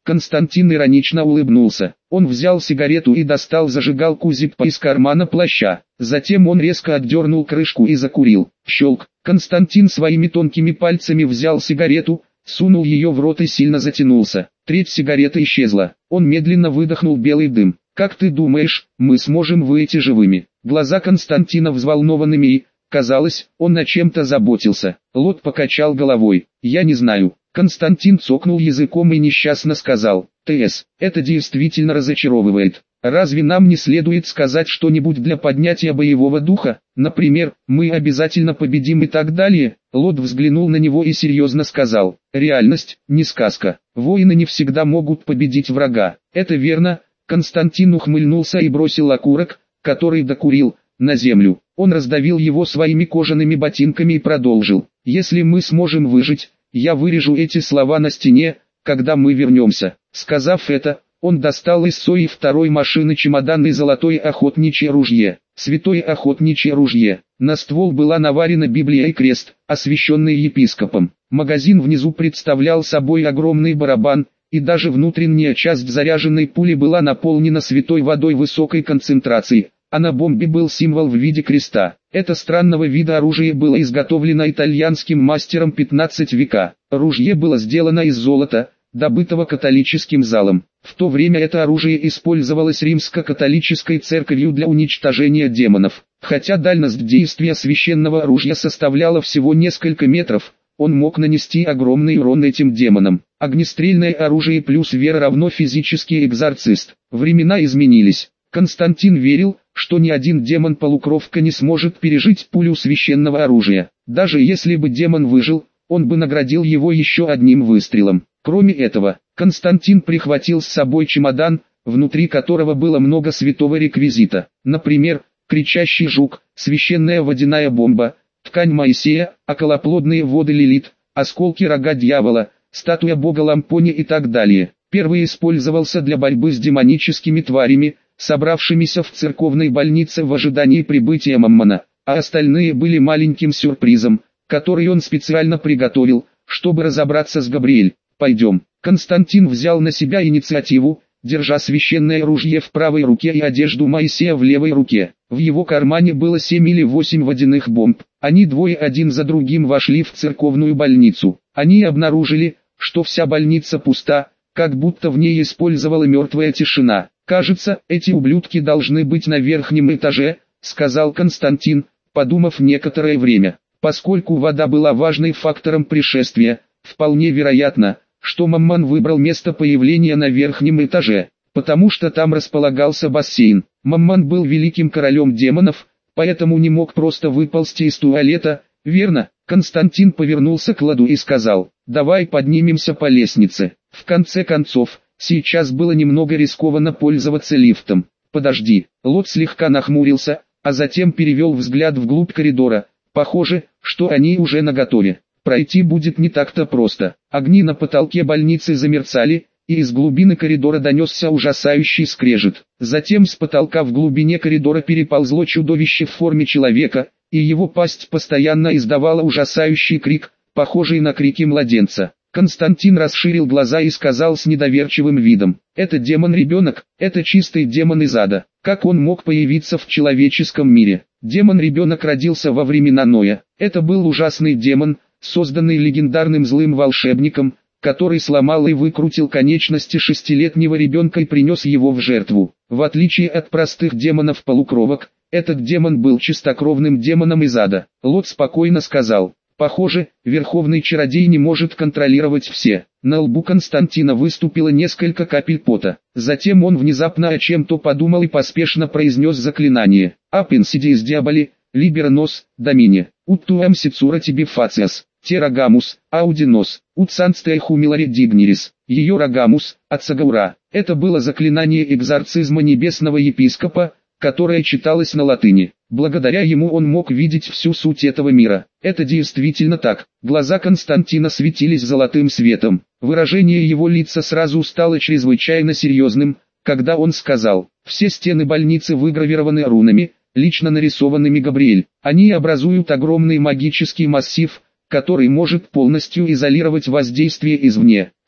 Константин иронично улыбнулся. Он взял сигарету и достал зажигалку Зиппо из кармана плаща. Затем он резко отдернул крышку и закурил. Щелк. Константин своими тонкими пальцами взял сигарету, сунул ее в рот и сильно затянулся. Треть сигареты исчезла. Он медленно выдохнул белый дым. «Как ты думаешь, мы сможем выйти живыми?» Глаза Константина взволнованными и, казалось, он на чем-то заботился. Лот покачал головой. «Я не знаю». Константин цокнул языком и несчастно сказал: «ТС, это действительно разочаровывает. Разве нам не следует сказать что-нибудь для поднятия боевого духа? Например, мы обязательно победим и так далее?» Лот взглянул на него и серьезно сказал: «Реальность, не сказка. Воины не всегда могут победить врага». «Это верно». Константин ухмыльнулся и бросил окурок, который докурил, на землю. Он раздавил его своими кожаными ботинками и продолжил: «Если мы сможем выжить, я вырежу эти слова на стене, когда мы вернемся». Сказав это, он достал из своей второй машины чемодан и золотое охотничье ружье. Святое охотничье ружье. На ствол была наварена Библия и крест, освященный епископом. Магазин внизу представлял собой огромный барабан, и даже внутренняя часть заряженной пули была наполнена святой водой высокой концентрации, а на бомбе был символ в виде креста. Это странного вида оружие было изготовлено итальянским мастером 15 века. Ружье было сделано из золота, добытого католическим залом. В то время это оружие использовалось римско-католической церковью для уничтожения демонов. Хотя дальность действия священного оружия составляла всего несколько метров, он мог нанести огромный урон этим демонам. Огнестрельное оружие плюс вера равно физический экзорцист. Времена изменились. Константин верил, что ни один демон-полукровка не сможет пережить пулю священного оружия. Даже если бы демон выжил, он бы наградил его еще одним выстрелом. Кроме этого, Константин прихватил с собой чемодан, внутри которого было много святого реквизита. Например, кричащий жук, священная водяная бомба, ткань Моисея, околоплодные воды Лилит, осколки рога дьявола, статуя бога Лампони и так далее. Первый использовался для борьбы с демоническими тварями, собравшимися в церковной больнице в ожидании прибытия Маммона, а остальные были маленьким сюрпризом, который он специально приготовил, чтобы разобраться с Габриэль. «Пойдем». Константин взял на себя инициативу, держа священное ружье в правой руке и одежду Моисея в левой руке. В его кармане было 7 или 8 водяных бомб. Они двое один за другим вошли в церковную больницу. Они обнаружили, что вся больница пуста, как будто в ней использовала мертвая тишина. «Кажется, эти ублюдки должны быть на верхнем этаже», — сказал Константин, подумав некоторое время. Поскольку вода была важным фактором пришествия, вполне вероятно, что Маммон выбрал место появления на верхнем этаже, потому что там располагался бассейн. Маммон был великим королем демонов, поэтому не мог просто выползти из туалета, верно? Константин повернулся к Ладу и сказал: «Давай поднимемся по лестнице». В конце концов, сейчас было немного рискованно пользоваться лифтом. «Подожди». Лот слегка нахмурился, а затем перевел взгляд вглубь коридора. Похоже, что они уже наготове. Пройти будет не так-то просто. Огни на потолке больницы замерцали, и из глубины коридора донесся ужасающий скрежет. Затем с потолка в глубине коридора переползло чудовище в форме человека, и его пасть постоянно издавала ужасающий крик, похожий на крики младенца. Константин расширил глаза и сказал с недоверчивым видом: «Это демон-ребенок, это чистый демон из ада. Как он мог появиться в человеческом мире?» Демон-ребенок родился во времена Ноя. Это был ужасный демон, созданный легендарным злым волшебником, который сломал и выкрутил конечности 6-летнего ребенка и принес его в жертву. В отличие от простых демонов-полукровок, этот демон был чистокровным демоном из ада. Лот спокойно сказал: «Похоже, верховный чародей не может контролировать все». На лбу Константина выступило несколько капель пота. Затем он внезапно о чем-то подумал и поспешно произнес заклинание: «Ап инсидиис диаболи, либера нос, домине, уттуам сицура тебе фациас, терагамус, аудинос, утсанстая хумиларе дигнирис, ее рагамус, ацагаура». Это было заклинание экзорцизма небесного епископа, которое читалось на латыни. Благодаря ему он мог видеть всю суть этого мира. Это действительно так. Глаза Константина светились золотым светом. Выражение его лица сразу стало чрезвычайно серьезным, когда он сказал: «Все стены больницы выгравированы рунами, лично нарисованными Габриэль. Они образуют огромный магический массив, который может полностью изолировать воздействие извне.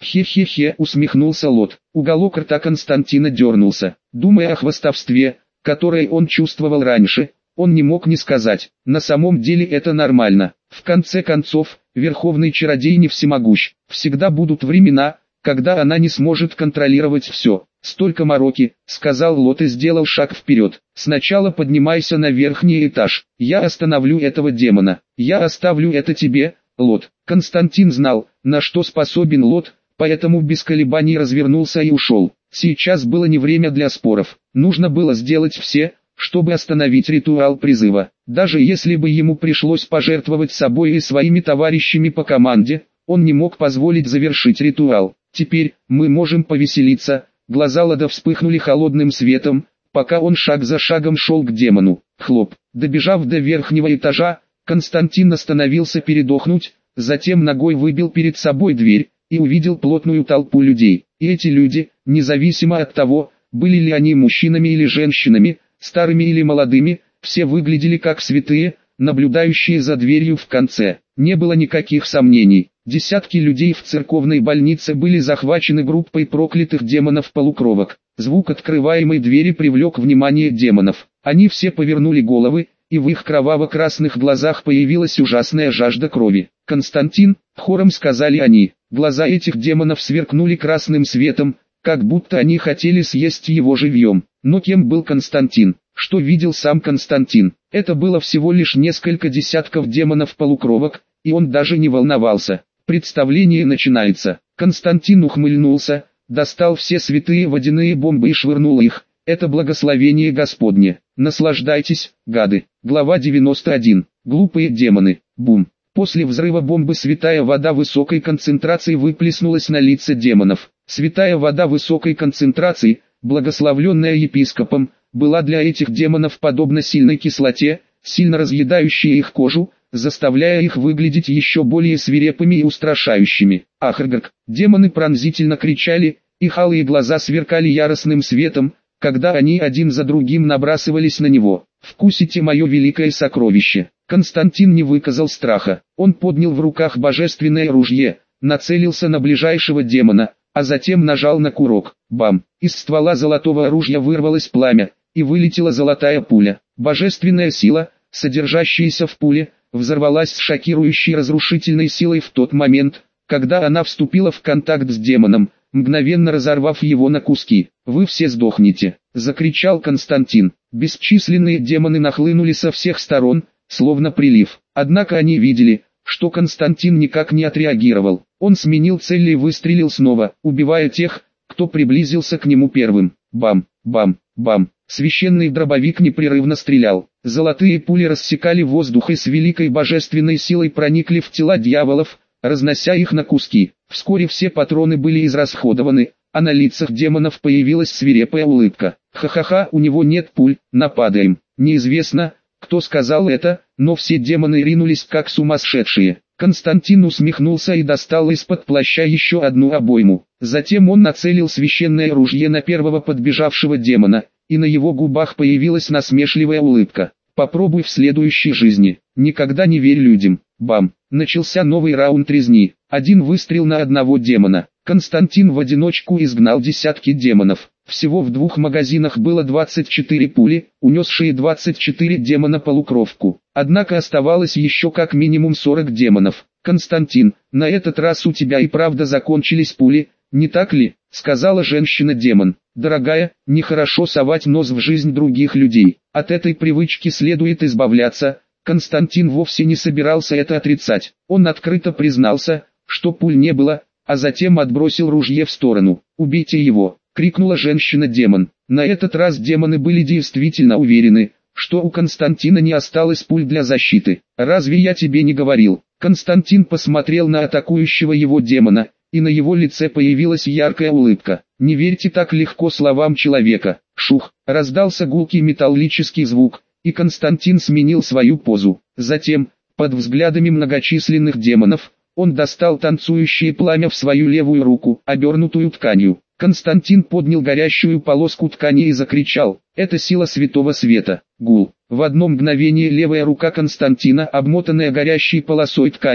Хе-хе-хе, усмехнулся Лот. Уголок рта Константина дернулся. Думая о хвастовстве, которое он чувствовал раньше, он не мог не сказать: на самом деле это нормально. В конце концов, Верховный Чародей не всемогущ. Всегда будут времена, когда она не сможет контролировать все. Столько мороки, сказал Лот и сделал шаг вперед. Сначала поднимайся на верхний этаж. Я остановлю этого демона. Я оставлю это тебе, Лот. Константин знал, на что способен Лот, поэтому без колебаний развернулся и ушел. Сейчас было не время для споров. Нужно было сделать все, чтобы остановить ритуал призыва. Даже если бы ему пришлось пожертвовать собой и своими товарищами по команде, он не мог позволить завершить ритуал. Теперь мы можем повеселиться. Глаза Лода вспыхнули холодным светом, пока он шаг за шагом шел к демону. Хлоп. Добежав до верхнего этажа, Константин остановился передохнуть, затем ногой выбил перед собой дверь и увидел плотную толпу людей. И эти люди, независимо от того, были ли они мужчинами или женщинами, старыми или молодыми, все выглядели как святые, наблюдающие за дверью в конце. Не было никаких сомнений. Десятки людей в церковной больнице были захвачены группой проклятых демонов-полукровок. Звук открываемой двери привлек внимание демонов. Они все повернули головы, и в их кроваво-красных глазах появилась ужасная жажда крови. «Константин», — хором сказали они. Глаза этих демонов сверкнули красным светом, как будто они хотели съесть его живьем. Но кем был Константин? Что видел сам Константин? Это было всего лишь несколько десятков демонов-полукровок, и он даже не волновался. Представление начинается. Константин ухмыльнулся, достал все святые водяные бомбы и швырнул их. Это благословение Господне. Наслаждайтесь, гады. Глава 91. Глупые демоны. Бум. После взрыва бомбы святая вода высокой концентрации выплеснулась на лица демонов. Святая вода высокой концентрации, благословленная епископом, была для этих демонов подобна сильной кислоте, сильно разъедающей их кожу, заставляя их выглядеть еще более свирепыми и устрашающими. Ахргак. Демоны пронзительно кричали, их алые глаза сверкали яростным светом, когда они один за другим набрасывались на него. «Вкусите мое великое сокровище». Константин не выказал страха. Он поднял в руках божественное ружье, нацелился на ближайшего демона, а затем нажал на курок. Бам! Из ствола золотого оружия вырвалось пламя, и вылетела золотая пуля. Божественная сила, содержащаяся в пуле, взорвалась с шокирующей разрушительной силой в тот момент, когда она вступила в контакт с демоном, мгновенно разорвав его на куски. «Вы все сдохнете!» — закричал Константин. Бесчисленные демоны нахлынули со всех сторон, словно прилив. Однако они видели, что Константин никак не отреагировал. Он сменил цель и выстрелил снова, убивая тех, кто приблизился к нему первым. Бам, бам, бам. Священный дробовик непрерывно стрелял. Золотые пули рассекали воздух и с великой божественной силой проникли в тела дьяволов, разнося их на куски. Вскоре все патроны были израсходованы, а на лицах демонов появилась свирепая улыбка. «Ха-ха-ха, у него нет пуль, нападаем». Неизвестно, кто сказал это, но все демоны ринулись как сумасшедшие. Константин усмехнулся и достал из-под плаща еще одну обойму. Затем он нацелил священное ружье на первого подбежавшего демона, и на его губах появилась насмешливая улыбка. «Попробуй в следующей жизни. Никогда не верь людям». Бам! Начался новый раунд резни. Один выстрел на одного демона. Константин в одиночку изгнал десятки демонов. Всего в 2 магазинах было 24 пули, унесшие 24 демона-полукровку. Однако оставалось еще как минимум 40 демонов. «Константин, на этот раз у тебя и правда закончились пули, не так ли?» — сказала женщина-демон. «Дорогая, нехорошо совать нос в жизнь других людей. От этой привычки следует избавляться». Константин вовсе не собирался это отрицать. Он открыто признался, что пуль не было, а затем отбросил ружье в сторону. «Убейте его!» — крикнула женщина-демон. На этот раз демоны были действительно уверены, что у Константина не осталось пуль для защиты. «Разве я тебе не говорил?» Константин посмотрел на атакующего его демона, и на его лице появилась яркая улыбка. «Не верьте так легко словам человека». Шух! Раздался гулкий металлический звук, и Константин сменил свою позу. Затем, под взглядами многочисленных демонов, он достал танцующее пламя в свою левую руку, обернутую тканью. Константин поднял горящую полоску ткани и закричал: «Это сила Святого Света!» Гул. В одно мгновение левая рука Константина, обмотанная горящей полосой ткани,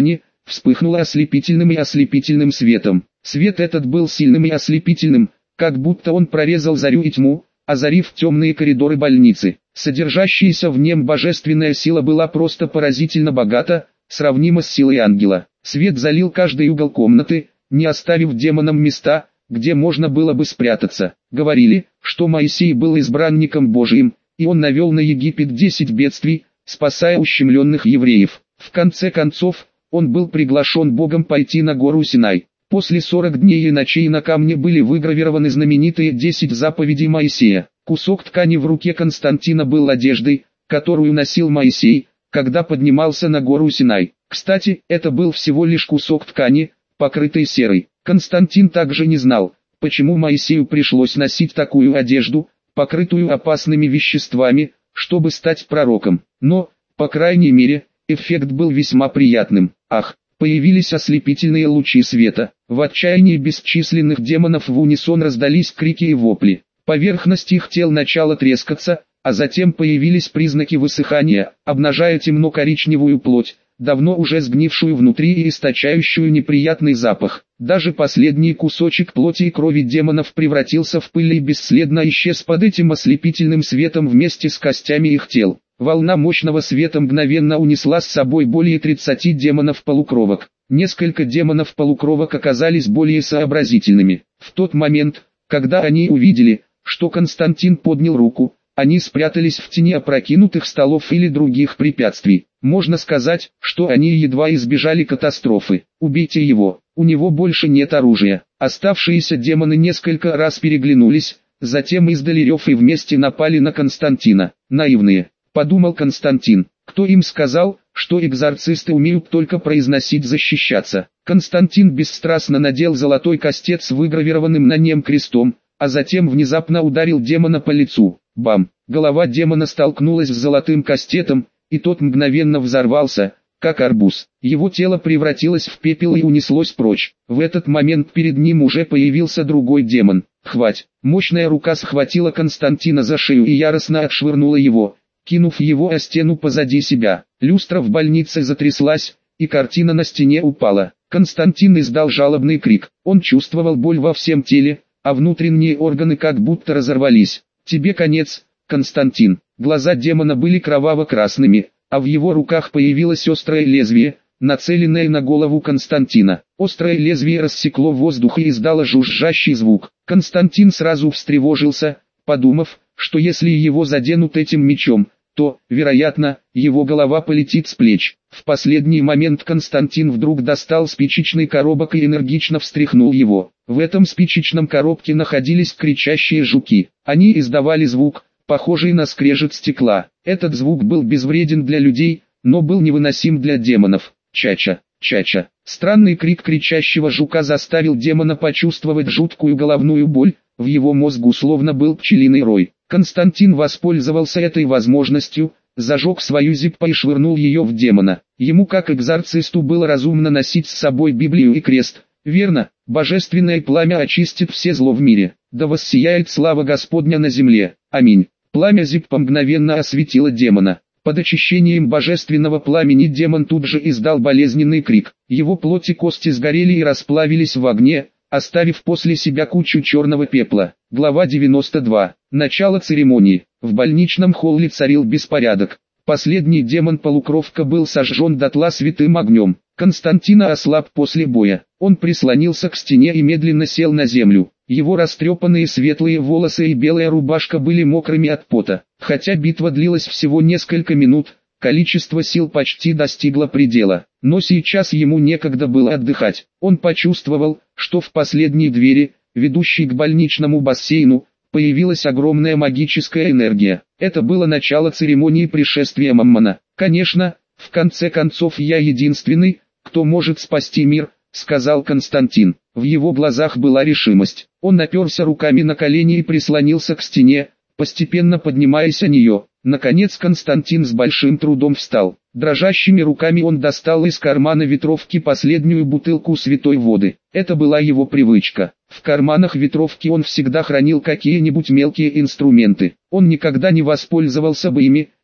вспыхнуло ослепительным и ослепительным светом. Свет этот был сильным и ослепительным, как будто он прорезал зарю и тьму, озарив темные коридоры больницы. Содержащаяся в нем божественная сила была просто поразительно богата, сравнима с силой ангела. Свет залил каждый угол комнаты, не оставив демонам места, где можно было бы спрятаться. Говорили, что Моисей был избранником Божиим, и он навел на Египет 10 бедствий, спасая ущемленных евреев. В конце концов, он был приглашен Богом пойти на гору Синай. После 40 дней и ночей на камне были выгравированы знаменитые 10 заповедей Моисея. Кусок ткани в руке Константина был одеждой, которую носил Моисей, когда поднимался на гору Синай. Кстати, это был всего лишь кусок ткани, покрытый серой. Константин также не знал, почему Моисею пришлось носить такую одежду, покрытую опасными веществами, чтобы стать пророком. Но, по крайней мере, эффект был весьма приятным. Ах, появились ослепительные лучи света. В отчаянии бесчисленных демонов в унисон раздались крики и вопли. Поверхность их тел начала трескаться, а затем появились признаки высыхания, обнажая темно-коричневую плоть, давно уже сгнившую внутри и источающую неприятный запах. Даже последний кусочек плоти и крови демонов превратился в пыль и бесследно исчез под этим ослепительным светом вместе с костями их тел. Волна мощного света мгновенно унесла с собой более 30 демонов-полукровок. Несколько демонов-полукровок оказались более сообразительными. В тот момент, когда они увидели, что Константин поднял руку, они спрятались в тени опрокинутых столов или других препятствий. Можно сказать, что они едва избежали катастрофы. Убейте его, у него больше нет оружия. Оставшиеся демоны несколько раз переглянулись, затем издали рев и вместе напали на Константина. Наивные, подумал Константин. Кто им сказал, что экзорцисты умеют только произносить «защищаться»? Константин бесстрастно надел золотой кастет с выгравированным на нем крестом, а затем внезапно ударил демона по лицу. Бам! Голова демона столкнулась с золотым кастетом, и тот мгновенно взорвался, как арбуз. Его тело превратилось в пепел и унеслось прочь. В этот момент перед ним уже появился другой демон. Хвать! Мощная рука схватила Константина за шею и яростно отшвырнула его, кинув его о стену позади себя. Люстра в больнице затряслась, и картина на стене упала. Константин издал жалобный крик. Он чувствовал боль во всем теле, а внутренние органы как будто разорвались. «Тебе конец, Константин». Глаза демона были кроваво-красными, а в его руках появилось острое лезвие, нацеленное на голову Константина. Острое лезвие рассекло воздух и издало жужжащий звук. Константин сразу встревожился, подумав, что если его заденут этим мечом, то, вероятно, его голова полетит с плеч. В последний момент Константин вдруг достал спичечный коробок и энергично встряхнул его. В этом спичечном коробке находились кричащие жуки. Они издавали звук, похожий на скрежет стекла. Этот звук был безвреден для людей, но был невыносим для демонов. Чача, чача. Странный крик кричащего жука заставил демона почувствовать жуткую головную боль, в его мозгу словно был пчелиный рой. Константин воспользовался этой возможностью, зажег свою зиппо и швырнул ее в демона. Ему как экзорцисту было разумно носить с собой Библию и крест. Верно, божественное пламя очистит все зло в мире. Да воссияет слава Господня на земле. Аминь. Пламя зиппо мгновенно осветило демона. Под очищением божественного пламени демон тут же издал болезненный крик. Его плоть и кости сгорели и расплавились в огне, оставив после себя кучу черного пепла. Глава 92. Начало церемонии. В больничном холле царил беспорядок. Последний демон-полукровка был сожжен дотла святым огнем. Константина ослаб после боя. Он прислонился к стене и медленно сел на землю. Его растрепанные светлые волосы и белая рубашка были мокрыми от пота. Хотя битва длилась всего несколько минут, количество сил почти достигло предела. Но сейчас ему некогда было отдыхать. Он почувствовал, что в последней двери, ведущей к больничному бассейну, появилась огромная магическая энергия. Это было начало церемонии пришествия Маммона. «Конечно, в конце концов я единственный, кто может спасти мир», — сказал Константин. В его глазах была решимость. Он оперся руками на колени и прислонился к стене, постепенно поднимаясь о нее. Наконец Константин с большим трудом встал. Дрожащими руками он достал из кармана ветровки последнюю бутылку святой воды. Это была его привычка. В карманах ветровки он всегда хранил какие-нибудь мелкие инструменты. Он никогда не воспользовался бы ими,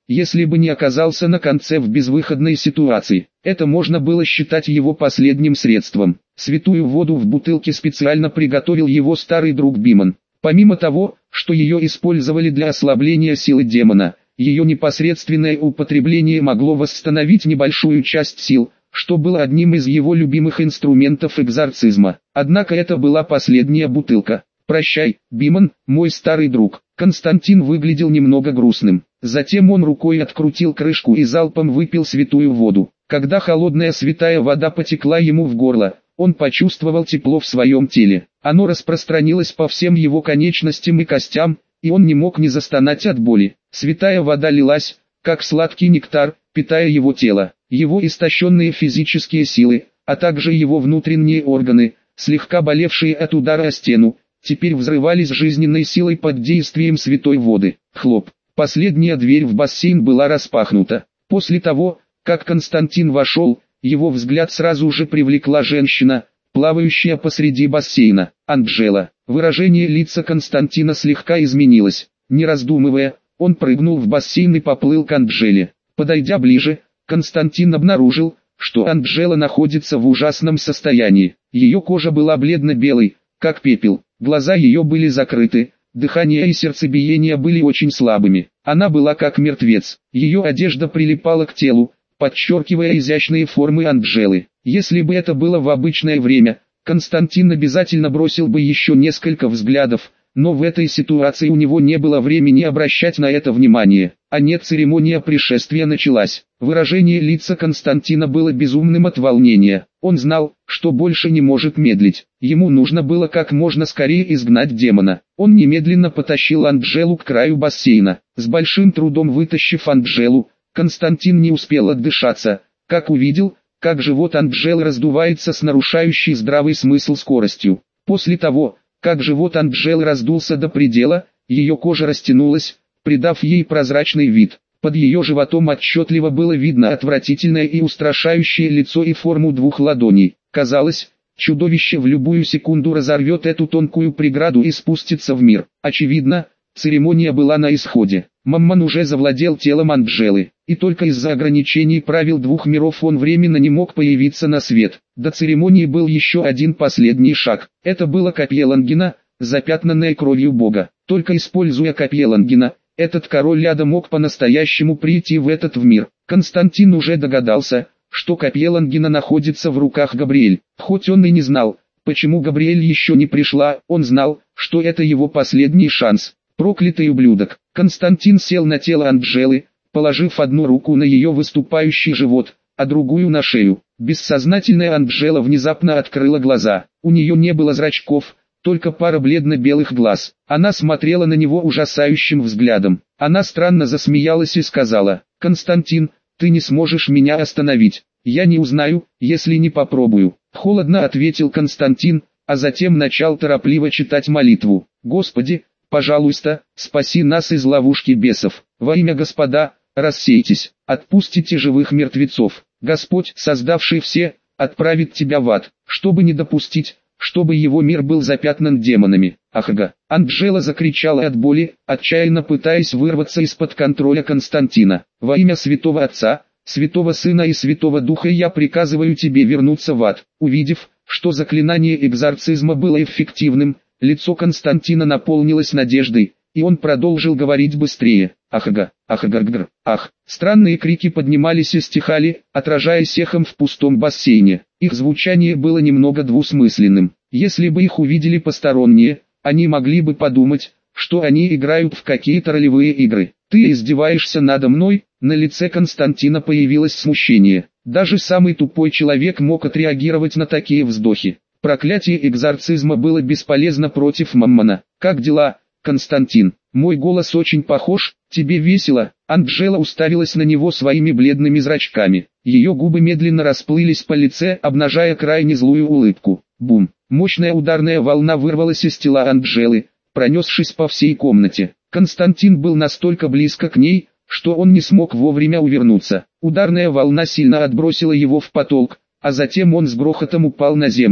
если бы не оказался на конце в безвыходной ситуации. Это можно было считать его последним средством. Святую воду в бутылке специально приготовил его старый друг Биман. Помимо того, что ее использовали для ослабления силы демона, ее непосредственное употребление могло восстановить небольшую часть сил, что было одним из его любимых инструментов экзорцизма. Однако это была последняя бутылка. «Прощай, Биман, мой старый друг». Константин выглядел немного грустным. Затем он рукой открутил крышку и залпом выпил святую воду. Когда холодная святая вода потекла ему в горло, он почувствовал тепло в своем теле. Оно распространилось по всем его конечностям и костям, и он не мог не застонать от боли. Святая вода лилась, как сладкий нектар, питая его тело. Его истощенные физические силы, а также его внутренние органы, слегка болевшие от удара о стену, теперь взрывались жизненной силой под действием святой воды. Хлоп. Последняя дверь в бассейн была распахнута. После того, как Константин вошел, его взгляд сразу же привлекла женщина, плавающая посреди бассейна. Анджела. Выражение лица Константина слегка изменилось. Не раздумывая, он прыгнул в бассейн и поплыл к Анджеле. Подойдя ближе, Константин обнаружил, что Анджела находится в ужасном состоянии. Ее кожа была бледно-белой, как пепел, глаза ее были закрыты, дыхание и сердцебиение были очень слабыми. Она была как мертвец. Ее одежда прилипала к телу, подчеркивая изящные формы Анджелы. Если бы это было в обычное время, Константин обязательно бросил бы еще несколько взглядов, но в этой ситуации у него не было времени обращать на это внимание. А нет, церемония пришествия началась. Выражение лица Константина было безумным от волнения. Он знал, что больше не может медлить. Ему нужно было как можно скорее изгнать демона. Он немедленно потащил Анджелу к краю бассейна. С большим трудом вытащив Анджелу, Константин не успел отдышаться, как увидел, как живот Анджелы раздувается с нарушающей здравый смысл скоростью. После того, как живот Анджелы раздулся до предела, ее кожа растянулась, придав ей прозрачный вид. Под ее животом отчетливо было видно отвратительное и устрашающее лицо и форму двух ладоней. Казалось, чудовище в любую секунду разорвет эту тонкую преграду и спустится в мир. Очевидно, церемония была на исходе. Маммон уже завладел телом Анджелы, и только из-за ограничений правил двух миров он временно не мог появиться на свет. До церемонии был еще один последний шаг. Это было копье Лангина, запятнанное кровью Бога. Только используя копье Лангина, этот король Ляда мог по-настоящему прийти в этот мир. Константин уже догадался, что копье Лангина находится в руках Габриэль. Хоть он и не знал, почему Габриэль еще не пришла, он знал, что это его последний шанс. Проклятый ублюдок. Константин сел на тело Анджелы, положив одну руку на ее выступающий живот, а другую на шею. Бессознательная Анджела внезапно открыла глаза. У нее не было зрачков, только пара бледно-белых глаз. Она смотрела на него ужасающим взглядом. Она странно засмеялась и сказала: «Константин, ты не сможешь меня остановить. Я не узнаю, если не попробую». Холодно ответил Константин, а затем начал торопливо читать молитву. «Господи, пожалуйста, спаси нас из ловушки бесов. Во имя Господа, рассейтесь, отпустите живых мертвецов. Господь, создавший все, отправит тебя в ад, чтобы не допустить, чтобы его мир был запятнан демонами». Ахга! Анджела закричала от боли, отчаянно пытаясь вырваться из-под контроля Константина. «Во имя Святого Отца, Святого Сына и Святого Духа я приказываю тебе вернуться в ад». Увидев, что заклинание экзорцизма было эффективным, лицо Константина наполнилось надеждой, и он продолжил говорить быстрее. «Ахга! Ахгаргр! Ах!» Странные крики поднимались и стихали, отражаясь эхом в пустом бассейне. Их звучание было немного двусмысленным. Если бы их увидели посторонние, они могли бы подумать, что они играют в какие-то ролевые игры. «Ты издеваешься надо мной?» На лице Константина появилось смущение. Даже самый тупой человек мог отреагировать на такие вздохи. Проклятие экзорцизма было бесполезно против Маммона. «Как дела, Константин? Мой голос очень похож, тебе весело?» Анджела уставилась на него своими бледными зрачками. Ее губы медленно расплылись по лице, обнажая крайне злую улыбку. Бум! Мощная ударная волна вырвалась из тела Анджелы, пронесшись по всей комнате. Константин был настолько близко к ней, что он не смог вовремя увернуться. Ударная волна сильно отбросила его в потолок, а затем он с грохотом упал на землю.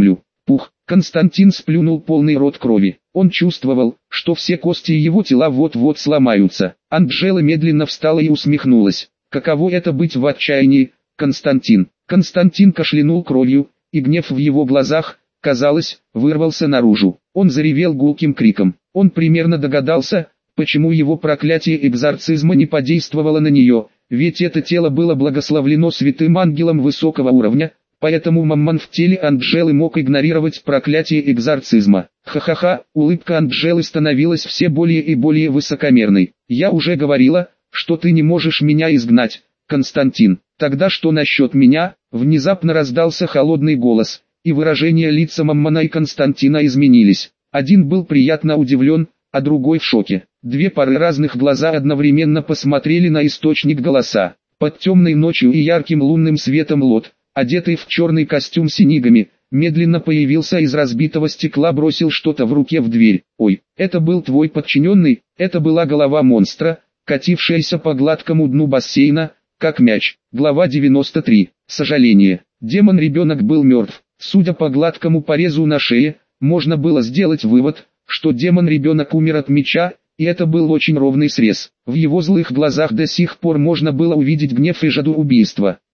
Пух! Константин сплюнул полный рот крови. Он чувствовал, что все кости его тела вот-вот сломаются. Анджела медленно встала и усмехнулась. Каково это быть в отчаянии, Константин? Константин кашлянул кровью, и гнев в его глазах, казалось, вырвался наружу. Он заревел гулким криком. Он примерно догадался, почему его проклятие экзорцизма не подействовало на нее, ведь это тело было благословлено святым ангелом высокого уровня, поэтому маммон в теле Анджелы мог игнорировать проклятие экзорцизма. Ха-ха-ха, улыбка Анджелы становилась все более и более высокомерной. «Я уже говорила, что ты не можешь меня изгнать, Константин. Тогда что насчет меня?» Внезапно раздался холодный голос, и выражения лица маммона и Константина изменились. Один был приятно удивлен, а другой в шоке. Две пары разных глаза одновременно посмотрели на источник голоса. Под темной ночью и ярким лунным светом Лот, одетый в черный костюм с синигами, медленно появился из разбитого стекла, бросил что-то в руке в дверь. «Ой, это был твой подчиненный?» Это была голова монстра, катившаяся по гладкому дну бассейна, как мяч. Глава 93. Сожаление. Демон-ребенок был мертв. Судя по гладкому порезу на шее, можно было сделать вывод, что демон-ребенок умер от меча, и это был очень ровный срез. В его злых глазах до сих пор можно было увидеть гнев и жажду убийства.